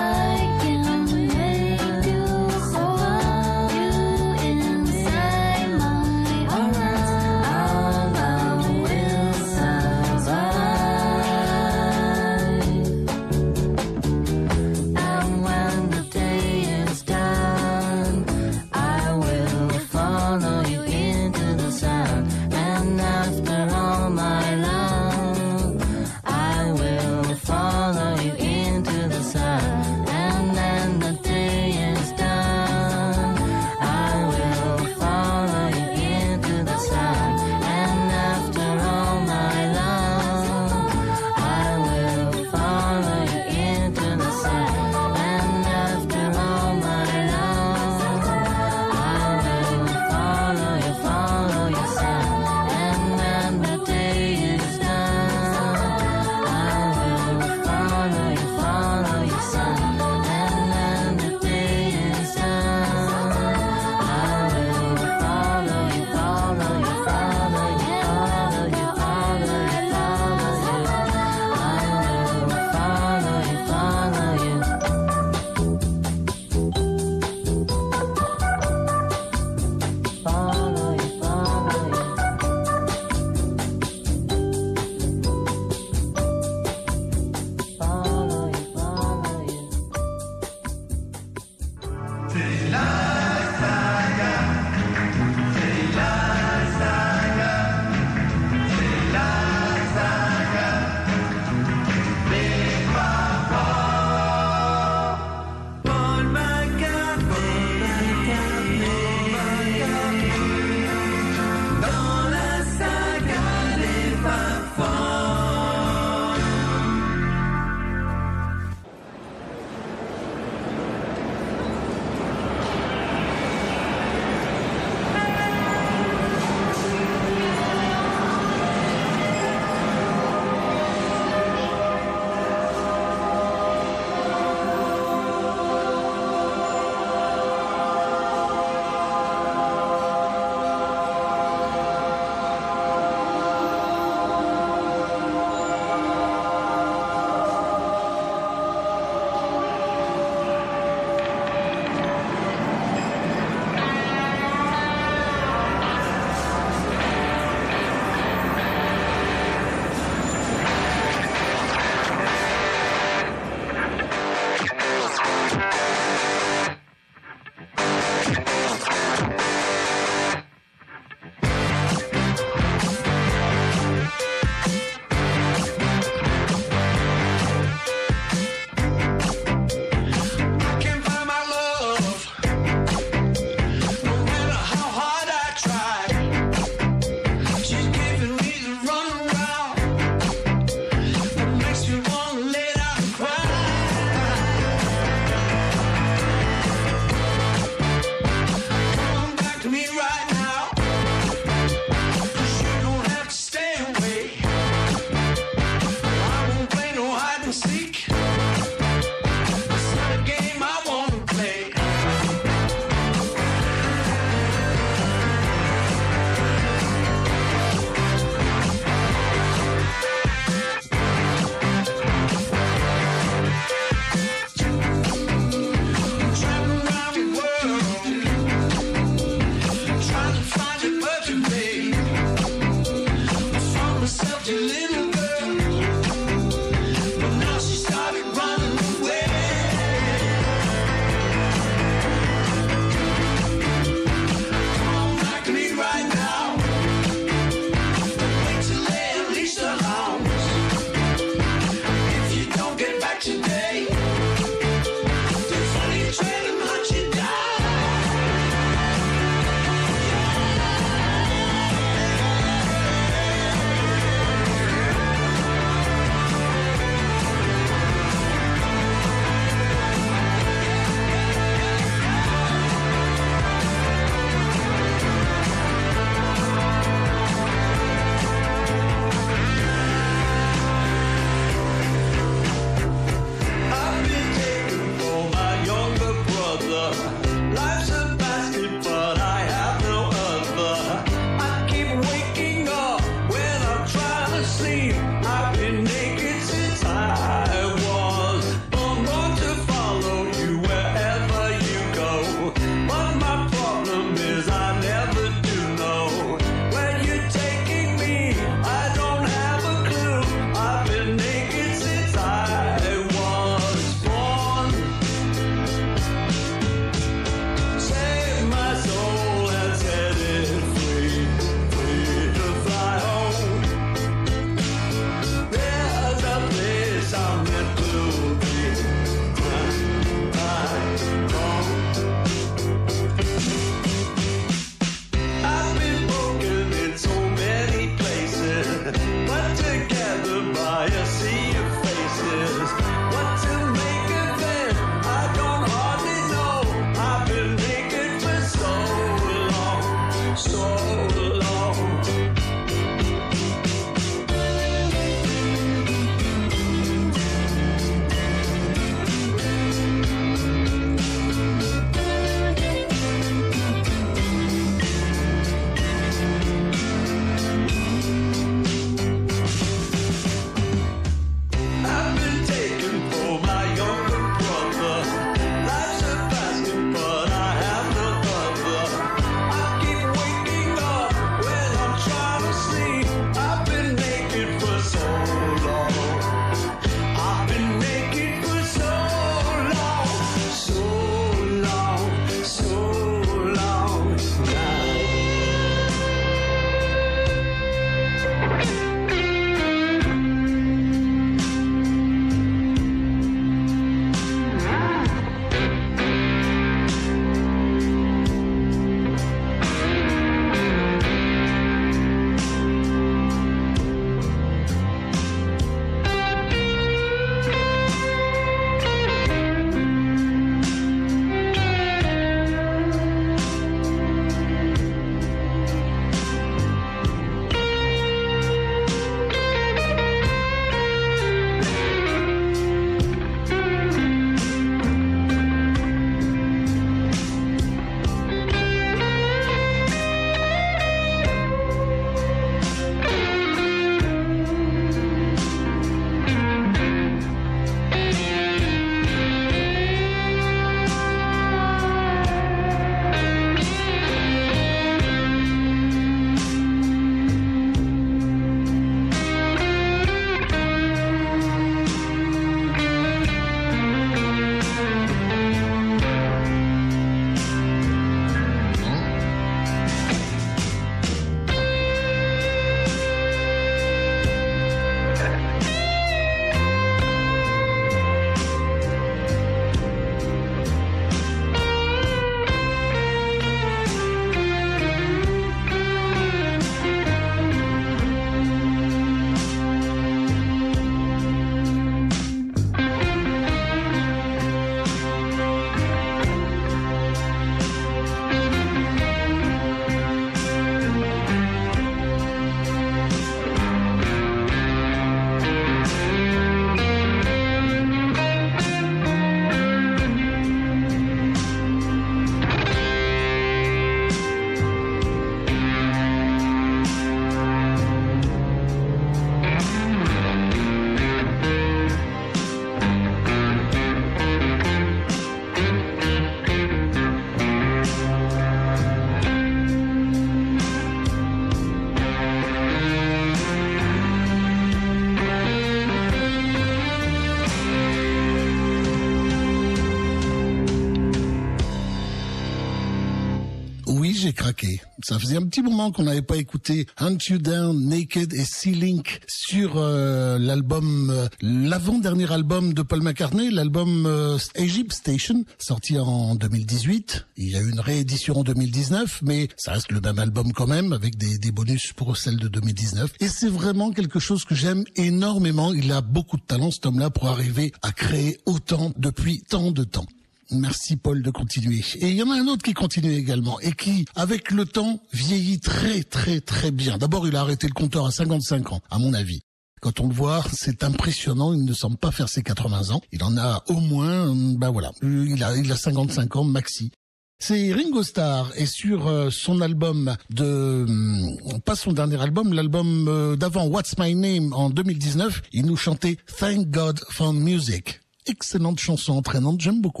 j'ai craqué. Ça faisait un petit moment qu'on n'avait pas écouté Hunt You Down, Naked et C-Link sur l'album, l'avant-dernier album de Paul McCartney, l'album Egypt Station, sorti en 2018. Il y a eu une réédition en 2019, mais ça reste le même album quand même, avec des bonus pour celle de 2019. Et c'est vraiment quelque chose que j'aime énormément. Il a beaucoup de talent, cet homme-là, pour arriver à créer autant depuis tant de temps. Merci Paul de continuer. Et il y en a un autre qui continue également et qui, avec le temps, vieillit très très très bien. D'abord, il a arrêté le compteur à 55 ans, à mon avis. Quand on le voit, c'est impressionnant. Il ne semble pas faire ses 80 ans. Il en a au moins, il a 55 ans maxi. C'est Ringo Starr et sur son album pas son dernier album, l'album d'avant What's My Name en 2019, il nous chantait Thank God for Music. Excellente chanson entraînante, j'aime beaucoup.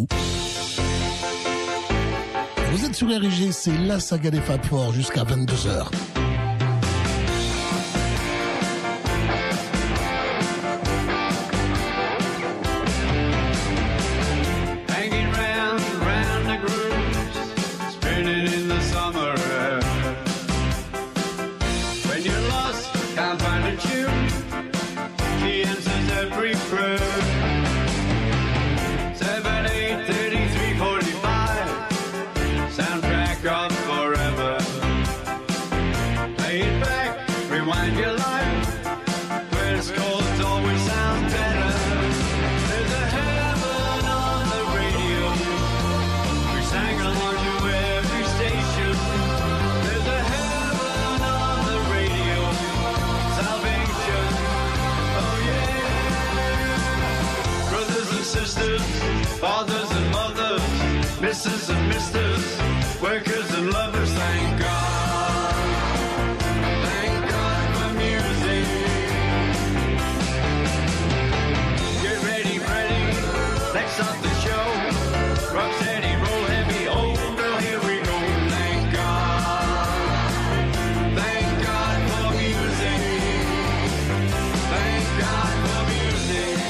Vous êtes sur RIG, c'est la saga des Fab Four jusqu'à 22h. Fathers and mothers, misses and misters, workers and lovers, thank God. Thank God for music. Get ready, let's start the show. Rock steady, roll heavy, oh girl, here we go. Thank God. Thank God for music. Thank God for music.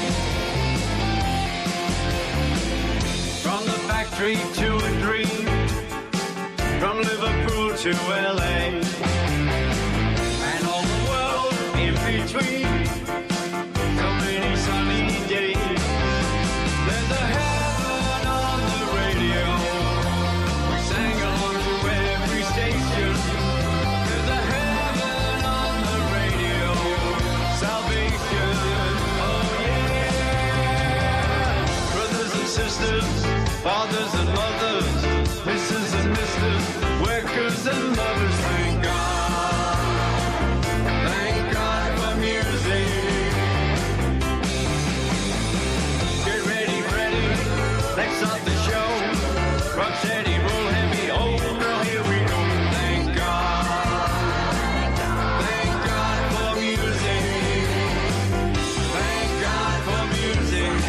To a dream, from Liverpool to LA, and all the world in between. So many sunny days. There's a heaven on the radio. We sang along to every station. There's a heaven on the radio. Salvation, oh yeah. Brothers and sisters, fathers and mothers, misses and misters, workers and lovers, thank God. Thank God for music. Get ready, let's start the show. Rock steady, roll heavy, oh girl, here we go. Thank God. Thank God for music. Thank God for music.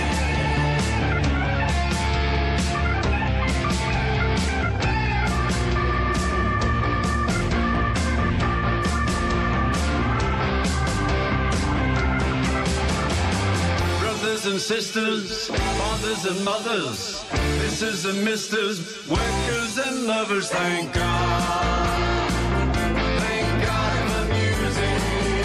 And sisters, fathers and mothers, misses and misters, workers and lovers, thank God. Thank God for music.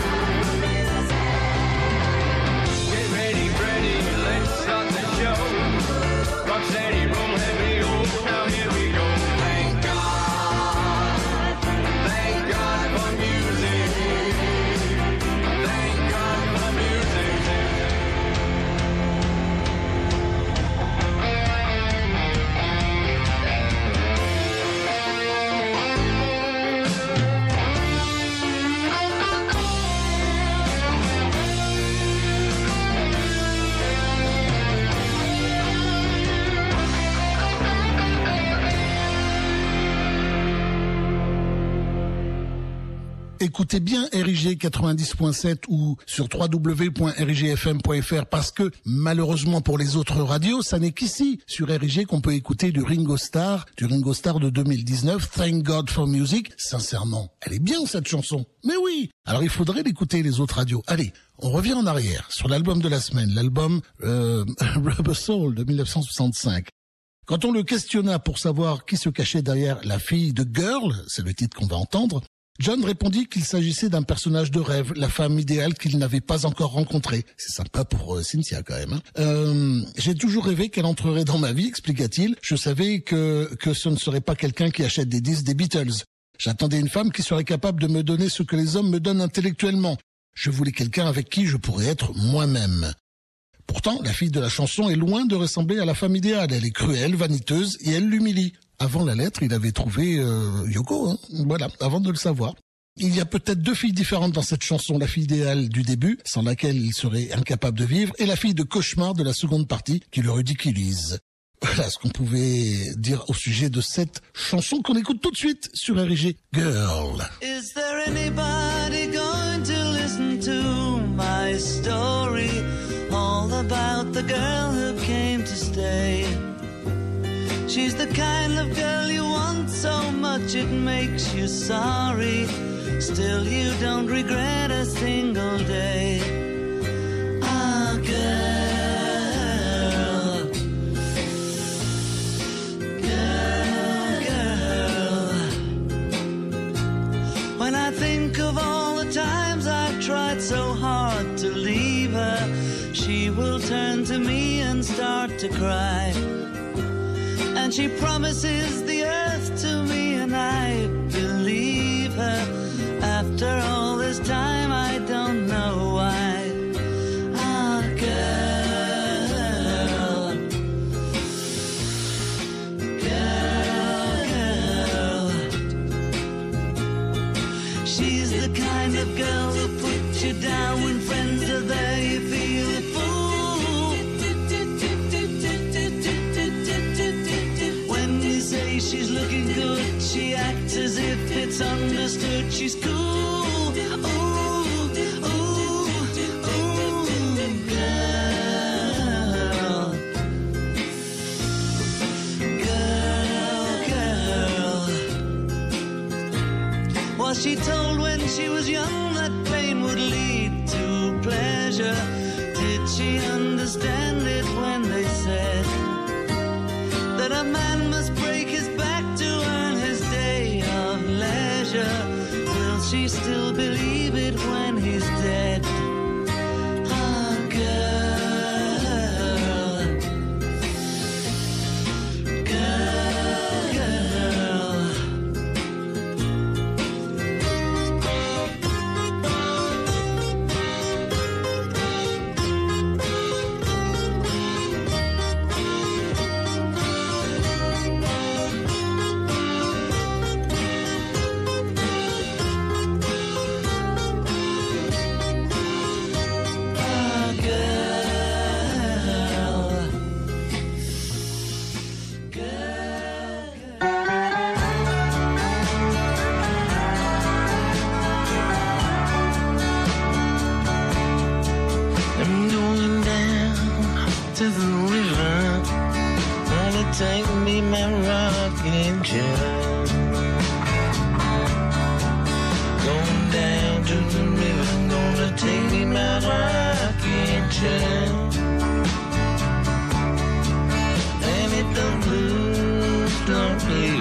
Get ready, let's start the show. Rock steady, roll heavy, oh, now here we go. Thank God. Thank God for music. Thank God for music. Écoutez bien RIG 90.7 ou sur www.rigfm.fr parce que malheureusement pour les autres radios, ça n'est qu'ici sur RIG qu'on peut écouter du Ringo Starr de 2019, Thank God for Music. Sincèrement, elle est bien cette chanson. Mais oui, alors il faudrait l'écouter les autres radios. Allez, on revient en arrière sur l'album de la semaine, l'album Rubber Soul de 1965. Quand on le questionna pour savoir qui se cachait derrière la fille de Girl, c'est le titre qu'on va entendre, John répondit qu'il s'agissait d'un personnage de rêve, la femme idéale qu'il n'avait pas encore rencontrée. C'est sympa pour Cynthia quand même. J'ai toujours rêvé qu'elle entrerait dans ma vie, expliqua-t-il. Je savais que ce ne serait pas quelqu'un qui achète des disques des Beatles. J'attendais une femme qui serait capable de me donner ce que les hommes me donnent intellectuellement. Je voulais quelqu'un avec qui je pourrais être moi-même. Pourtant, la fille de la chanson est loin de ressembler à la femme idéale. Elle est cruelle, vaniteuse et elle l'humilie. Avant la lettre, il avait trouvé Yoko, hein. Voilà, avant de le savoir. Il y a peut-être 2 filles différentes dans cette chanson. La fille idéale du début, sans laquelle il serait incapable de vivre, et la fille de cauchemar de la seconde partie, qui le ridiculise. Voilà ce qu'on pouvait dire au sujet de cette chanson qu'on écoute tout de suite sur RG, Girl. Is there anybody going to listen to my story? All about the girl who came to stay. She's the kind of girl you want so much it makes you sorry. Still you don't regret a single day. Ah, girl, girl, girl. When I think of all the times I've tried so hard to leave her, she will turn to me and start to cry. And she promises the earth to me and I believe her. After all this time I don't know why. Ah, girl, girl, girl. She's the kind of girl who puts you down when friends are there. You feel a fool. She's looking good, she acts as if it's understood. She's cool, ooh, ooh, ooh, girl, girl, girl. Was she told when she was young that pain would lead to pleasure? Did she understand it when they said that a man must break his back to earn his day of leisure? Will she still believe it when he's dead? Ah, girl, girl, girl. Take me my rocking chair. Going down to the river, gonna take me my rocking chair. And if the blues don't play,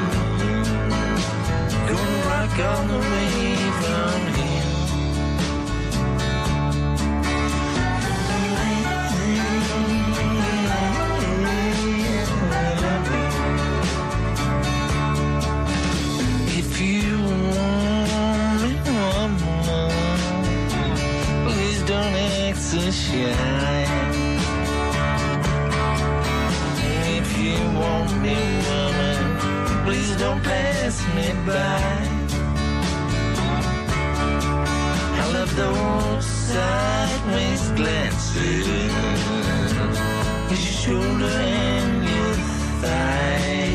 gonna rock all the way from here. If you want me, woman, please don't pass me by. I love those sideways glances, your shoulder and your thigh.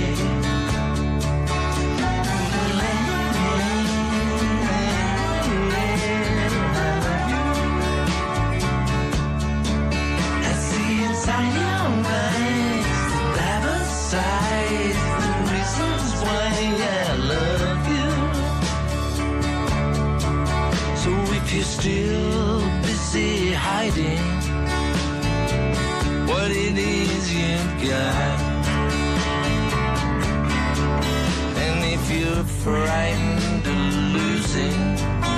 You're still busy hiding what it is you've got. if you're frightened of losing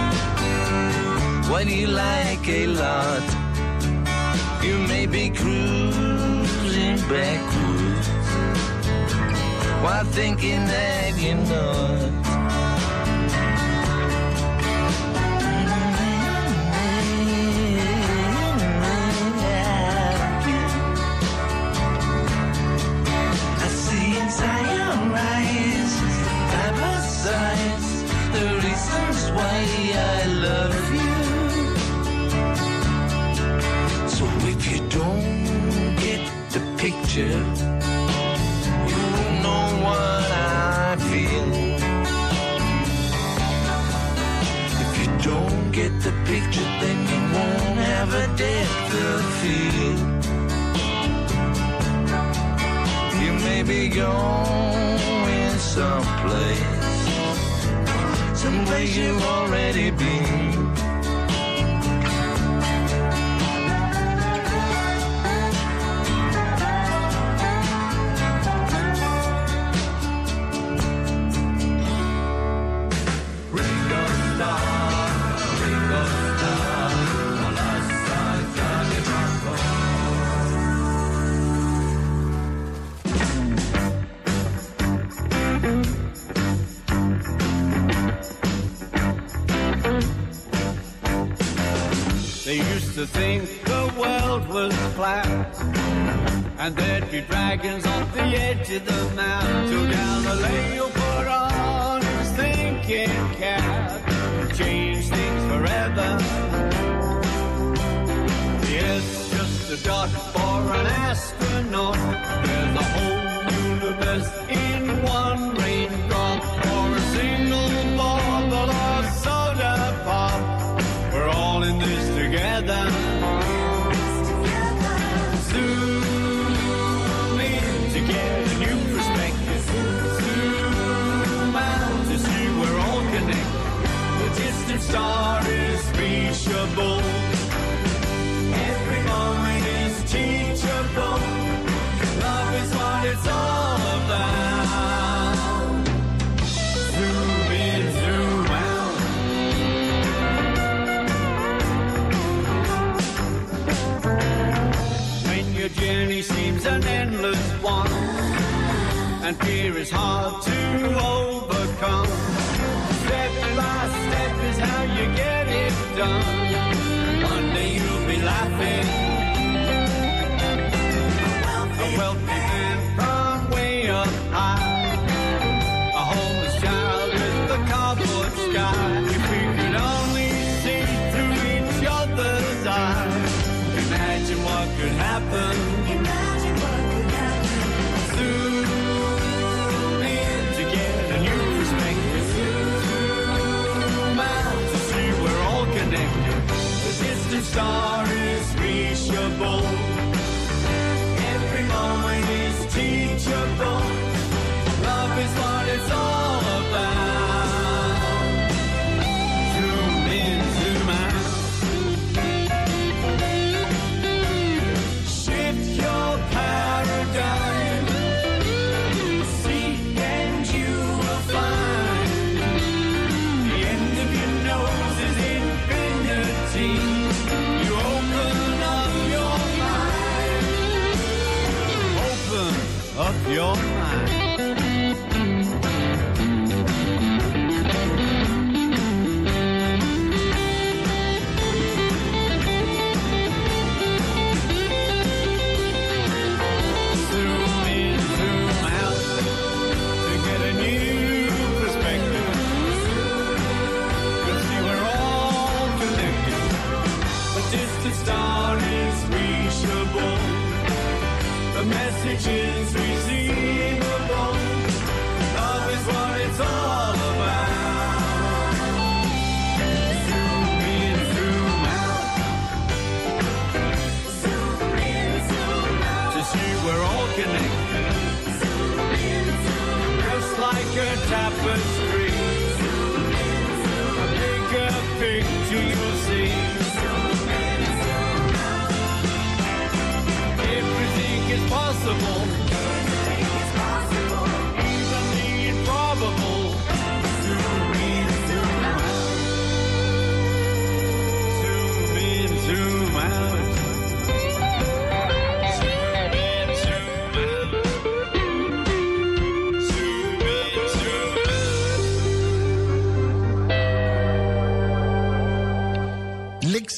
what you like a lot, you may be cruising backwards while thinking that you're not. I see inside your eyes, side by side, the reasons why I love you. So if you don't get the picture, you won't know what I feel. If you don't get the picture, then you won't have a depth of field. You may be going someplace you've already been. They used to think the world was flat, and there'd be dragons on the edge of the map. Till down the lane you'll put on his thinking cap, change things forever. Yes, just a dot for an astronaut. There's a whole universe in one raindrop, or a single bottle of soda pop. We're all in this together. Zoom in to get a new perspective. Zoom out to see we're all connected. The distant star is reachable. Every moment is teachable. Love is what it's all about. Zoom in, zoom out. When your journey seems an endless one, and fear is hard to overcome, step by step is how you get it done. One day you'll be laughing. A wealthy man from way up high, a homeless child with the cardboard sky. If we could only see through each other's eyes, imagine what could happen. Imagine what could happen. Zoom in to get a new perspective. Zoom out to see we're all connected. The distant star is reachable. Every moment is teachable. Love is what it's all about. Zoom in, zoom out. Shift your paradigm. Seek and you will find. The end of your nose is infinity. You open up your mind. Open up your mind. Zoom in, zoom out to get a new perspective. You'll see we're all connected. The distant star is reachable. The message is receivable. Love is what it's all about. Zoom in, zoom out. Zoom in, zoom out. To see we're all connected. Zoom in, zoom out. Just like a tapestry. Zoom in, zoom out. A bigger picture you'll see. Zoom in, zoom out. Everything is possible. Everything is possible. Even the improbable.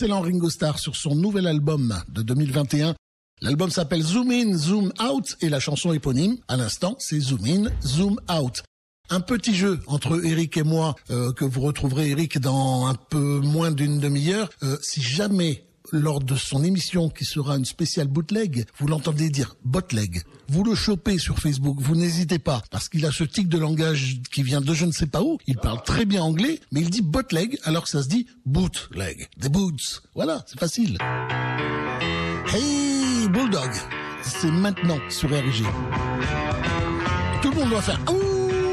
l'excellent Ringo Starr sur son nouvel album de 2021. L'album s'appelle Zoom In, Zoom Out et la chanson éponyme, à l'instant, c'est Zoom In, Zoom Out. Un petit jeu entre Eric et moi, que vous retrouverez, Eric, dans un peu moins d'une demi-heure. Si jamais, lors de son émission qui sera une spéciale bootleg, vous l'entendez dire botleg, vous le chopez sur Facebook, vous n'hésitez pas, parce qu'il a ce tic de langage qui vient de je ne sais pas où, il parle très bien anglais, mais il dit botleg alors que ça se dit bootleg, des boots. Voilà, c'est facile. Hey Bulldog, c'est maintenant sur RG. Tout le monde doit faire ouh.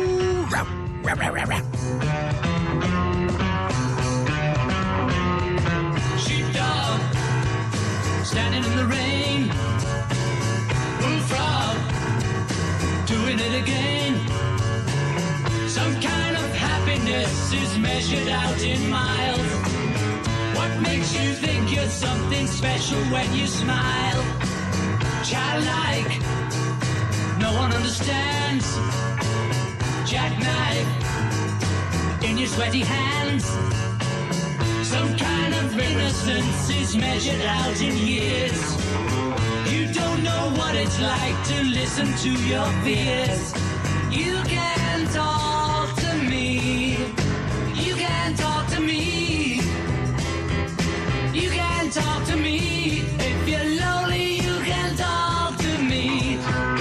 Sheepdog, standing in the rain. Bullfrog, doing it again. Some kind of happiness is measured out in miles. What makes you think you're something special when you smile? Childlike, no one understands. Jackknife in your sweaty hands. Some kind of innocence is measured out in years. You don't know what it's like to listen to your fears. You can talk to me. You can talk to me. You can talk to me. If you're lonely, you can talk to me.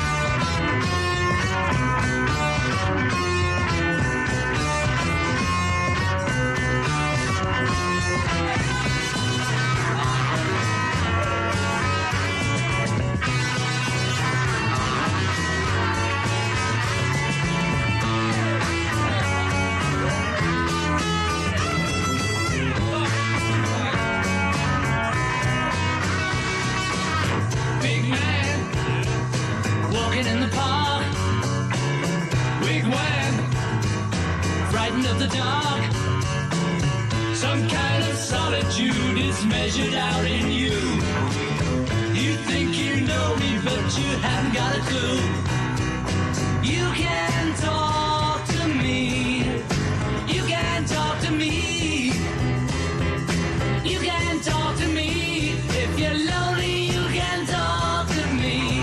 In the park, wigwam, frightened of the dark. Some kind of solitude is measured out in you. You think you know me, but you haven't got a clue. You can talk to me. You can talk to me. You can talk to me. If you're lonely, you can talk to me.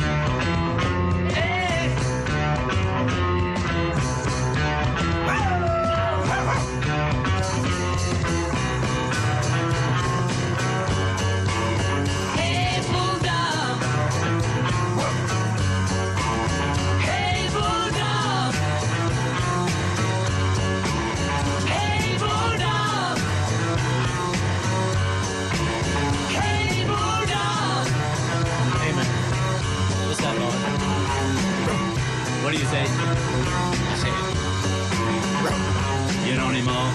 What do you say? I say it. You don't anymore.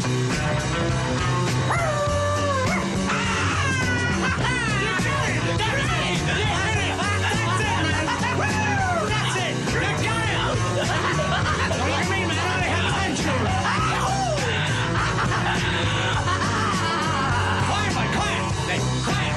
That's it. You got it. Don't like me, man. I have potential. Quiet, man. Quiet. Hey, quiet.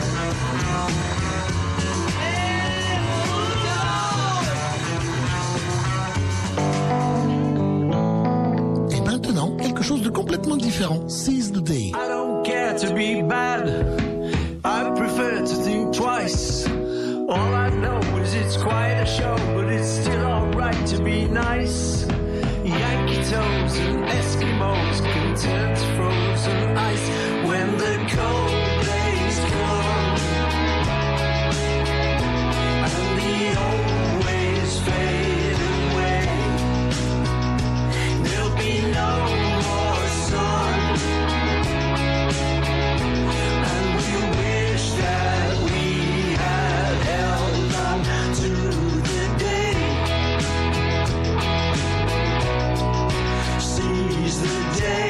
Quelque chose de complètement différent. Seize the day. I don't care to be bad. I prefer to think twice. All I know is it's quite a show, but it's still alright to be nice. Yankee toes and Eskimos can turn to frozen ice when the cold days come and the old ways fade away. There'll be no more sun, and we wish that we had held on to the day. Seize the day.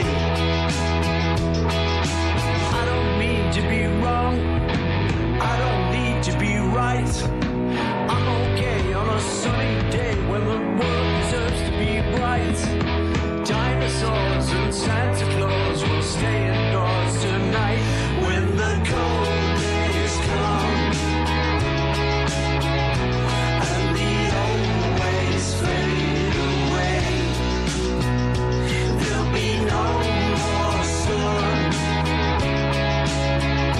I don't mean to be wrong, I don't need to be right. I'm okay on a sunny day when the world deserves to be bright. Dinosaurs and Santa Claus will stay indoors tonight when the cold days come and the old ways fade away. There'll be no more sun,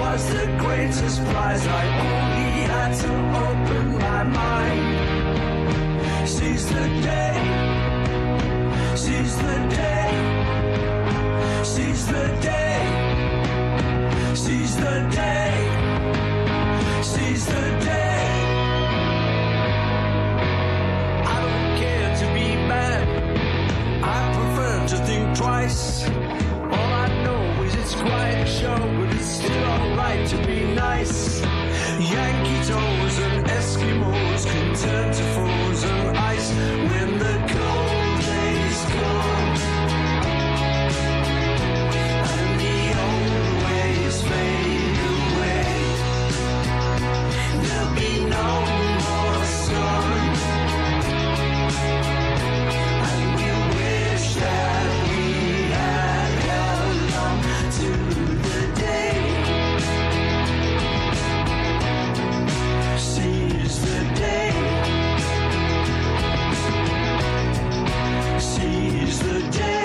was the greatest prize. I only had to open my mind. Seize the day, seize the day, seize the day, seize the day, seize the day. I don't care to be bad, I prefer to think twice. All I know is it's quite a show, but it's still alright to be nice. Yankee toes and Eskimos can turn to frozen ice when the cold days come and the old ways fade away. There'll be no more sun, and we wish that we had held on to the day. Seize the day, seize the day.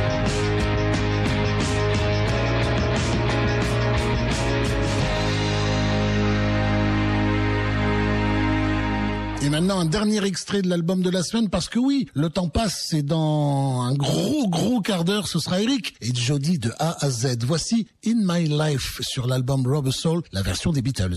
Et maintenant, un dernier extrait de l'album de la semaine, parce que oui, le temps passe et dans un gros quart d'heure, ce sera Eric et Jody de A à Z. Voici In My Life sur l'album Rubber Soul, la version des Beatles.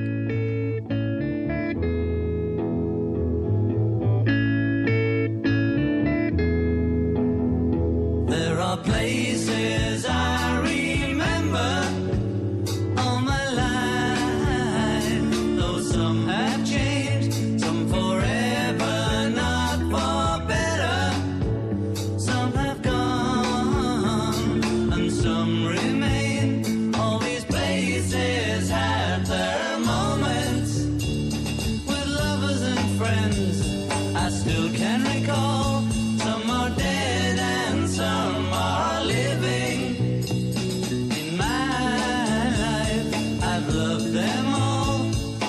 There are places I remember all my life, though some have changed, some forever, not for better. Some have gone and some remain. All these places had their moments with lovers and friends I still can recall. Some are dead and some are living. In my life, I've loved them all.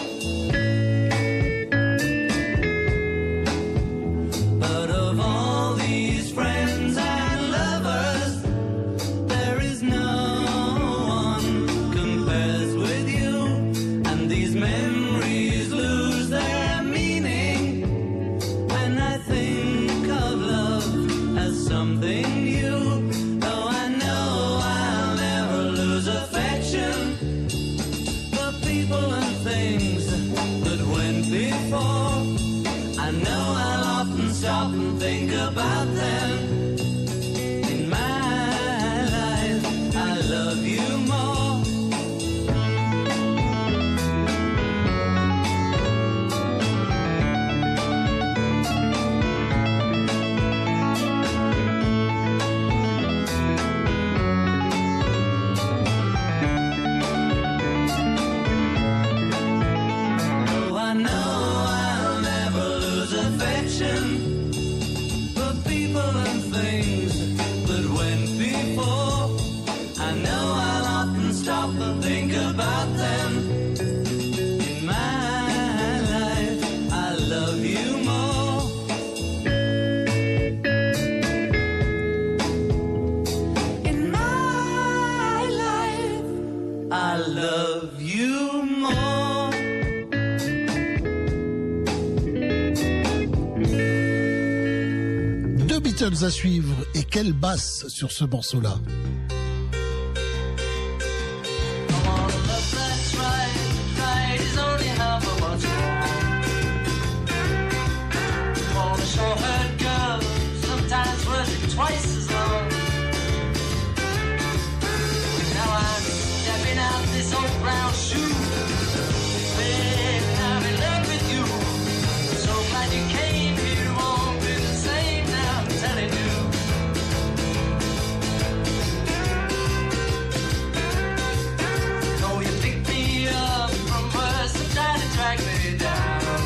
But of all these friends and lovers, there is no one compares with you. And these memories lose their meaning when I think of love as something new. Though I know I'll never lose affection for people and things that went before. I know I'll often stop and think about them. In my life, I love you more. Oh, I know I'll never lose affection for people and things that went before. I know I'll often stop and think about them. In my life, I love you more. In my life, I love you more. Deux Beatles à suivre, et quelle basse sur ce morceau-là. I want a love that's right. Right is only half of what's wrong. Want a short-haired girl, sometimes worth twice as long. Now I'm stepping out this old brown shoe. Babe, I'm in love with you. So glad you came here. Won't be the same now, I'm telling you. Oh, you picked me up from worse and tried to drag me down.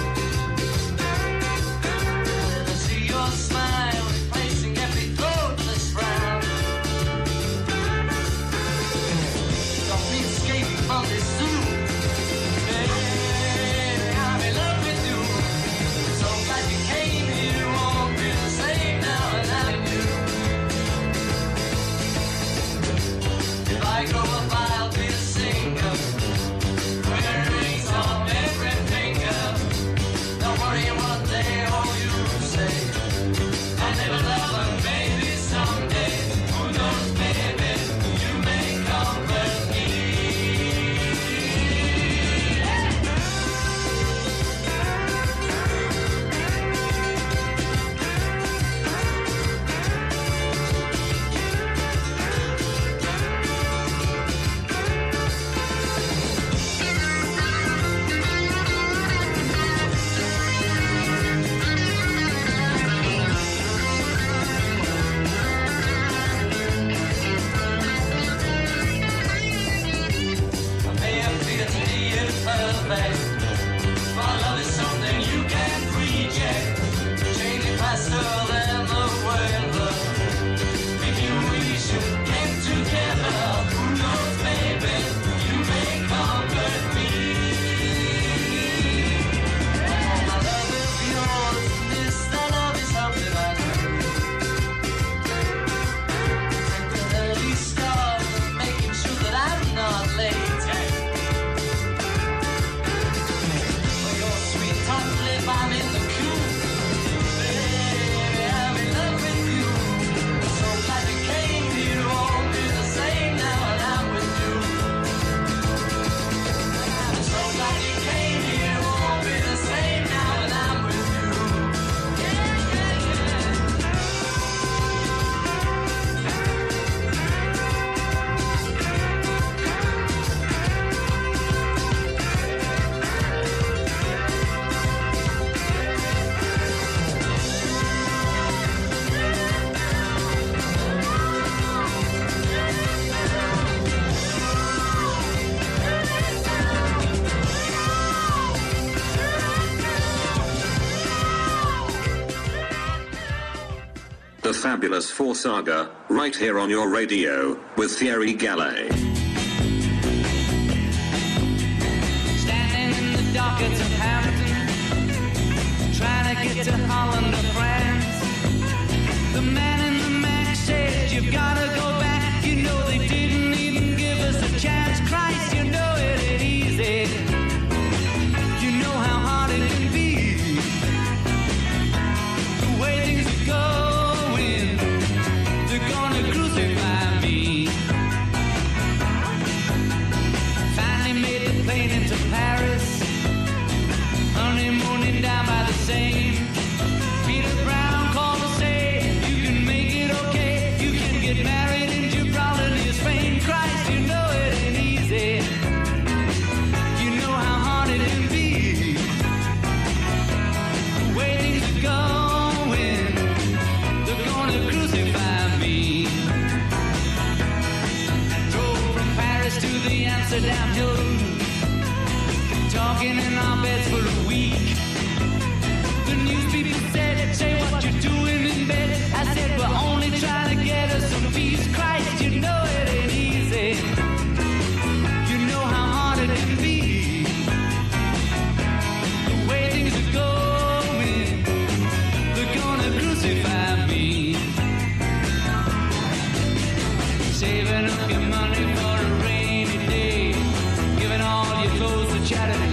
And I see your smile replacing every thoughtless frown. Got me escaping from this perfect. My love is something you can't reject. Changing faster than the weather. If you wish you get together, who knows, baby, you may comfort me. My love is yours, this love is something I know. Take the early start, making sure that I'm not late. For your sweet tongue lip, I'm in the queue. Baby, I'm in love with you. So glad you came here, you won't be the same now when I'm with you. I'm so glad you came here, you won't be the same now when I'm with you. The Fabulous Four Saga, right here on your radio, with Thierry Gallet. Standing in the dockets of Hampton, trying to get to Holland or France. The man in the Mac said, you've gotta go back. You know they didn't even give us a chance. Christ, you know it ain't easy. You know how hard it can be. The way things are going, they're gonna crucify me. Finally made the plane into Paris, honeymooning down by the Seine. Peter Brown called to say, you can make it okay. You can get married in Gibraltar near Spain. Christ, you know it ain't easy. You know how hard it can be. The way things are going, they're gonna crucify me. Drove from Paris to the Amsterdam Hilton, talking in our beds for a week. The news people said, say what you're doing in bed. I said, we're only trying to get us some peace. Christ, you know it ain't easy. You know how hard it can be. The way things are going, they're gonna crucify me. Saving up your money for a rainy day, giving all your clothes to charity.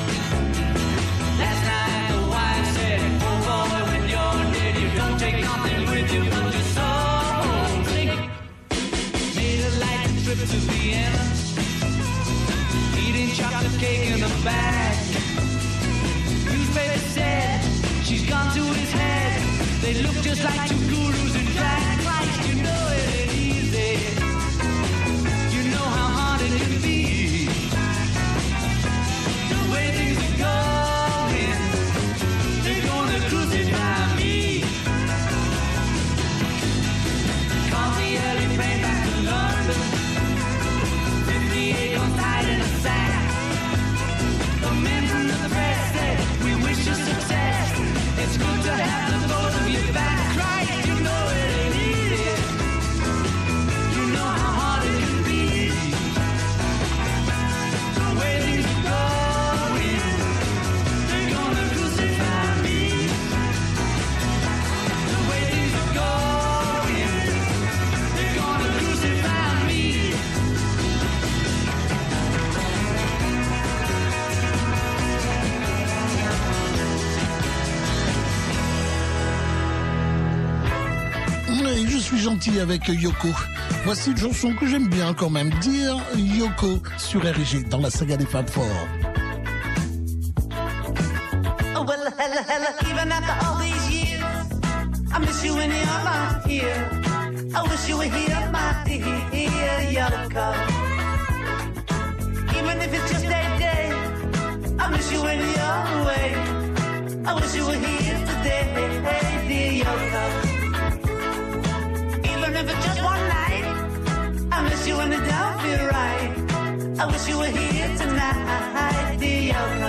Last night the wife said, oh boy, when you're dead, you don't take nothing with you but your soul. Sing. Made a light trip to Vienna, eating chocolate cake in a bag. Newspaper said, she's gone to his head. They look just like two gurus in drag. Christ, you know it ain't easy. You know how hard it can be. The way things are going, they're gonna crucify me. Caught the early train back to London, 58 on tied in a sack. The men from the press said, we wish you success. It's good to have the both of you back. Christ, you know it ain't easy. You know how hard it can be. The way things are going, they're gonna crucify me. The way things are going, they're gonna crucify me. Et je suis gentil avec Yoko. Voici une chanson que j'aime bien quand même. Dire Yoko sur RG dans la saga des Fab Four. Oh, well, hella, even after all these years, I miss you when you're not here. I wish you were here, my dear Yoko. Even if it's just a day, I miss you when you're away. I wish you were here today, dear Yoko. Even if it's just one night, I miss you when it don't feel right. I wish you were here tonight, dear Yoko.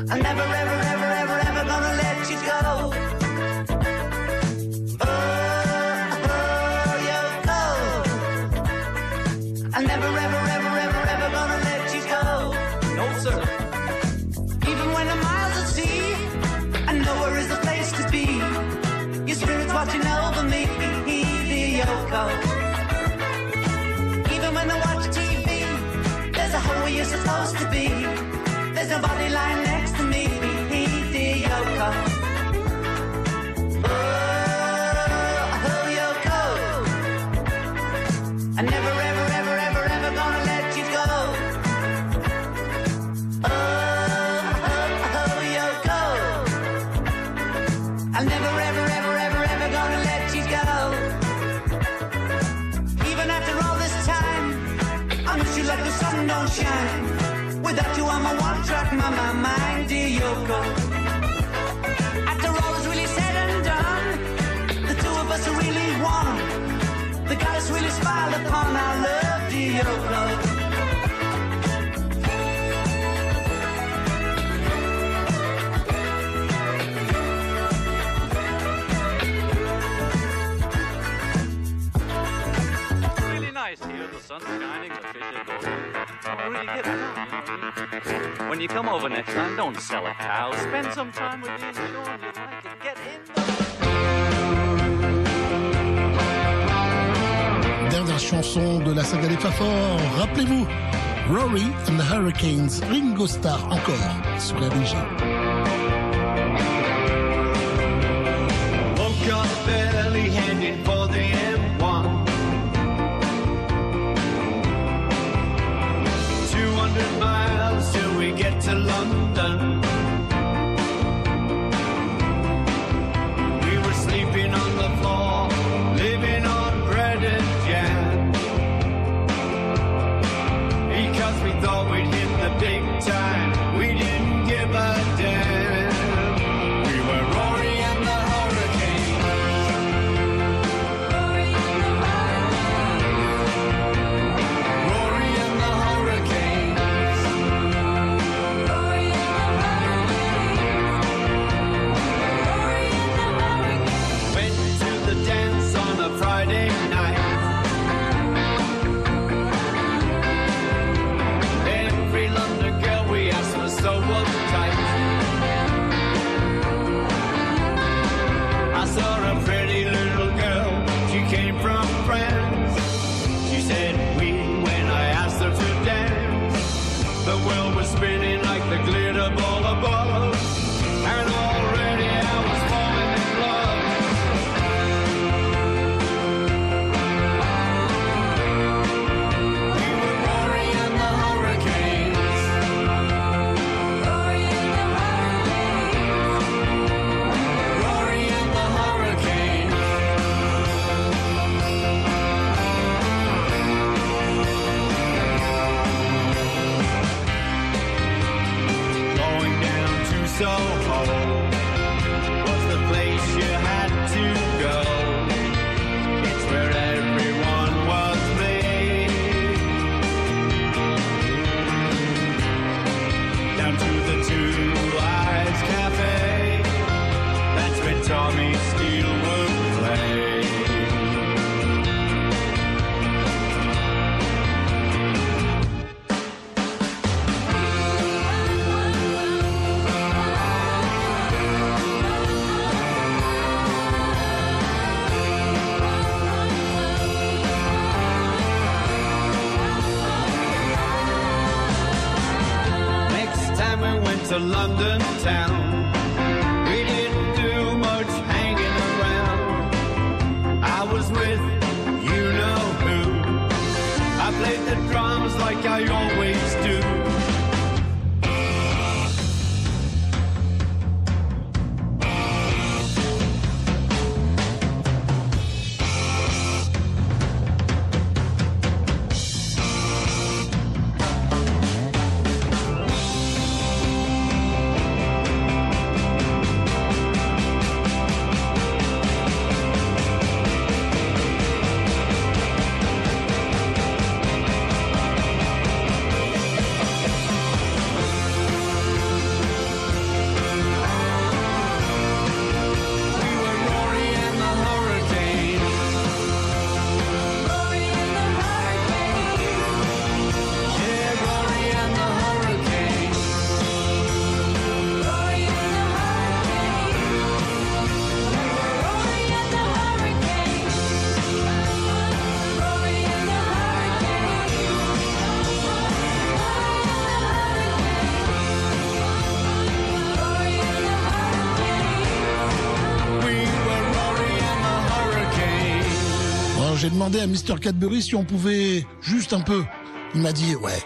I'm never, ever, ever, ever, ever gonna let you go. I'm never, ever, ever, ever, ever gonna let you go. No, sir. Even when I'm miles at sea, I know where is the place to be. Your spirit's watching over me, dear Yoko. Even when I watch TV, there's a hole where you're supposed to be. There's nobody lying next to me, dear Yoko. Oh, Yoko. I never, ever, ever, ever, ever gonna let you go. Oh, Yoko. I'm never, ever, ever, ever, ever gonna let you go. Even after all this time, I miss you like the sun don't shine. Without you, I'm a one-track mind, dear Yoko. After all is really said and done, the two of us are really one. The goddess really smiled upon our love, dear Yoko. Really nice here, the sun's shining, the fish are golden. Don't really get it, you know. When you come over next time, don't sell a cow. Spend some time with me and Sean. You'd like it. Get in the... Dernière chanson de la saga des Fafors, rappelez-vous, Rory and the Hurricanes, Ringo Starr encore sur la régie. Woke up barely heading for the M1. 200 miles till we get to London. We were sleeping on the floor, living on bread and jam. Because we thought we'd hit the big time, we didn't give a damn. We were Rory and the Hurricanes. Rory and the Hurricanes. Rory and the Hurricanes. Rory and the Hurricanes. Went to the dance on a Friday night. Every London girl we asked was so uptight. I saw a pretty little girl, she came from France. She said we when I asked her to dance. The world was spinning like the glitter ball above, and already I was falling in love. We were Rory and the Hurricanes. Rory and the Hurricanes. Rory and the Hurricanes. Going down to Soho was the place you had to go. It's where everyone was made. Down to the Two Eyes Cafe, that's where Tommy Steele would play. Next time we went to London town, we didn't do much hanging around. I was with you know who. I played the drums like I always do. demandé à Mr. Cadbury si on pouvait juste un peu. Il m'a dit ouais.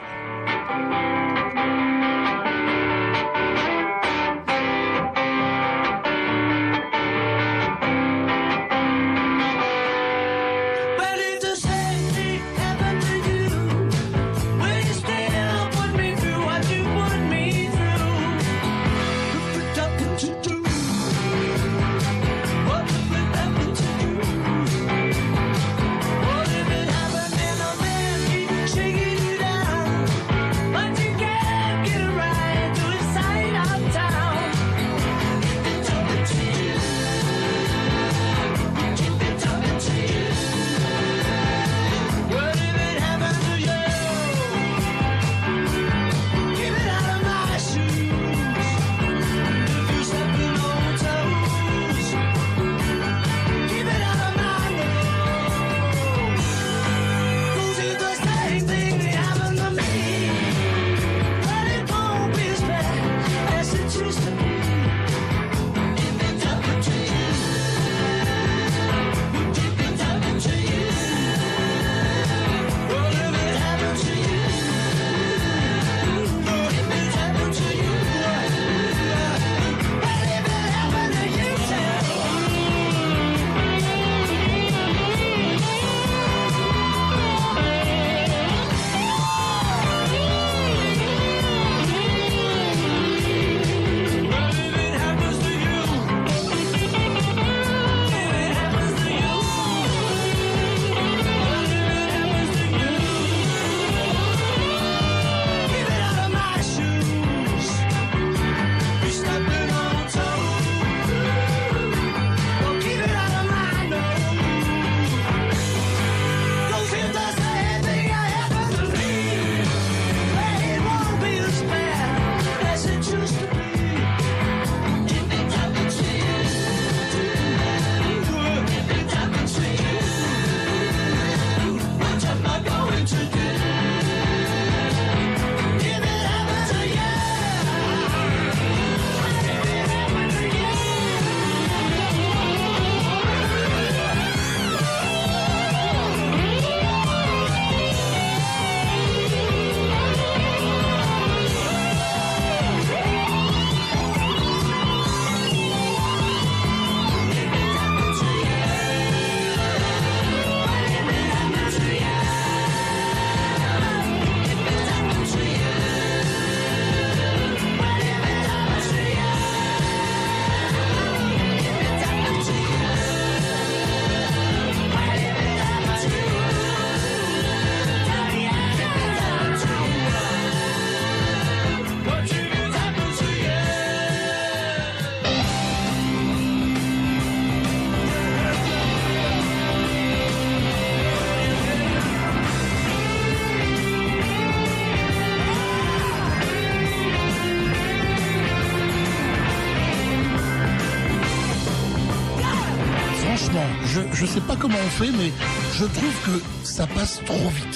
Je sais pas comment on fait, mais je trouve que ça passe trop vite.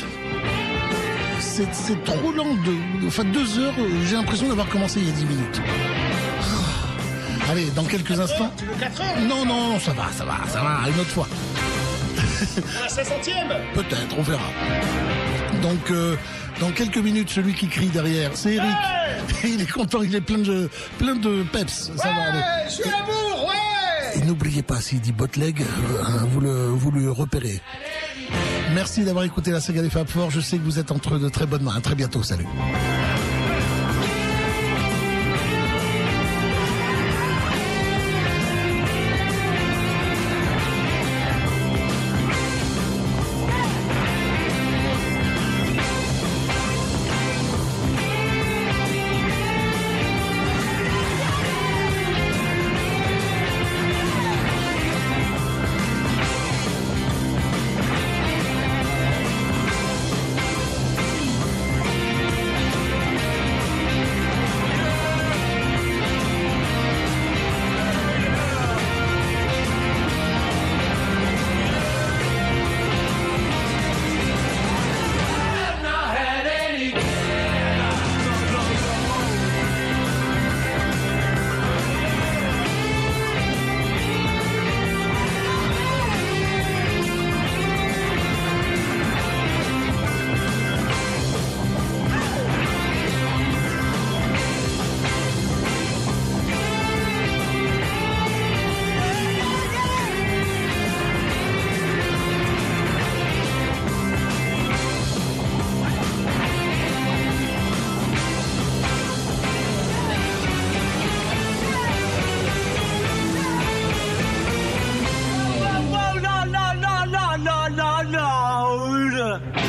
C'est trop lent. 2 heures, j'ai l'impression d'avoir commencé il y a 10 minutes. Allez, dans quelques instants... Tu veux 4 heures? Non, ça va, une autre fois. La 500e? Peut-être, on verra. Donc, dans quelques minutes, celui qui crie derrière, c'est Eric. Ouais. Il est content, il est plein de peps. Ça va aller. Je suis à l'amour, ouais. Et n'oubliez pas, s'il dit Botleg, vous le repérez. Merci d'avoir écouté la saga des Fab Four. Je sais que vous êtes entre de très bonnes mains. À très bientôt, salut. known.